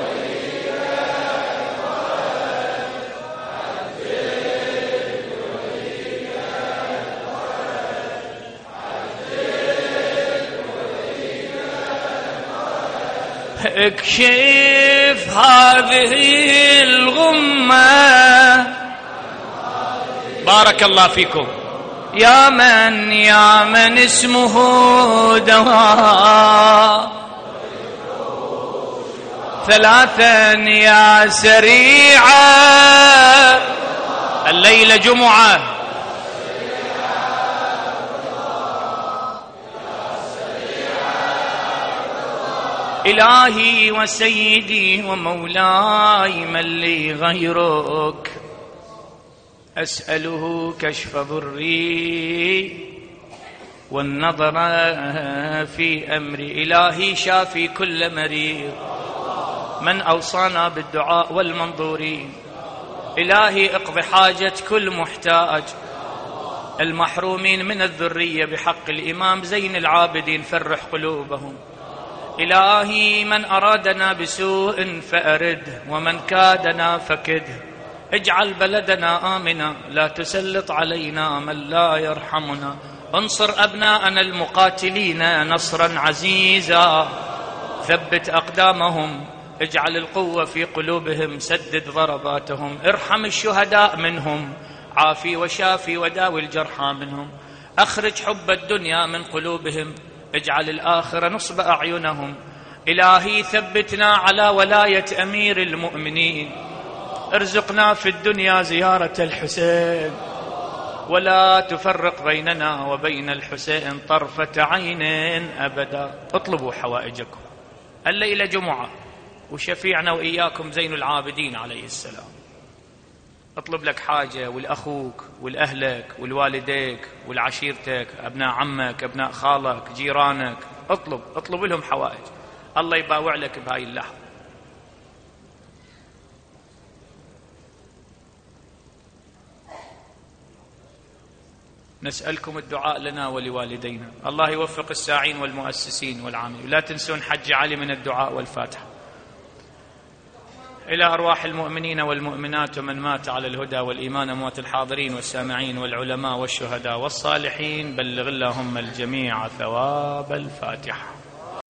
اكشف هذه الغمة. بارك الله فيكم. يا من يا من اسمه دواء. ثلاثا. يا سريعا. الليلة جمعة. إلهي وسيدي ومولاي من لي غيرك، أسأله كشف ضري والنظر في أمري. إلهي شافي كل مريض من أوصانا بالدعاء والمنظورين. إلهي اقض حاجة كل محتاج. المحرومين من الذرية بحق الإمام زين العابدين فرح قلوبهم. إلهي من أرادنا بسوء فأرده ومن كادنا فكده. اجعل بلدنا آمنا لا تسلط علينا من لا يرحمنا. انصر أبناءنا المقاتلين نصرا عزيزا. ثبت أقدامهم. اجعل القوة في قلوبهم. سدد ضرباتهم. ارحم الشهداء منهم. عافي وشافي وداوي الجرحى منهم. أخرج حب الدنيا من قلوبهم. اجعل الآخرة نصب أعينهم. إلهي ثبتنا على ولاية أمير المؤمنين. ارزقنا في الدنيا زيارة الحسين ولا تفرق بيننا وبين الحسين طرفة عين أبدا. اطلبوا حوائجكم. الليلة جمعة وشفيعنا وإياكم زين العابدين عليه السلام. اطلب لك حاجة والأخوك والأهلك والوالديك والعشيرتك أبناء عمك أبناء خالك جيرانك. اطلب اطلب لهم حوائج. الله يباوع لك بهاي اللحظة. نسألكم الدعاء لنا ولوالدينا. الله يوفق الساعين والمؤسسين والعاملين. لا تنسون حج علي من الدعاء والفاتحة. إلى أرواح المؤمنين والمؤمنات ومن مات على الهدى والإيمان أموات الحاضرين والسامعين والعلماء والشهداء والصالحين. بلغ اللهم الجميع ثواب الفاتحة.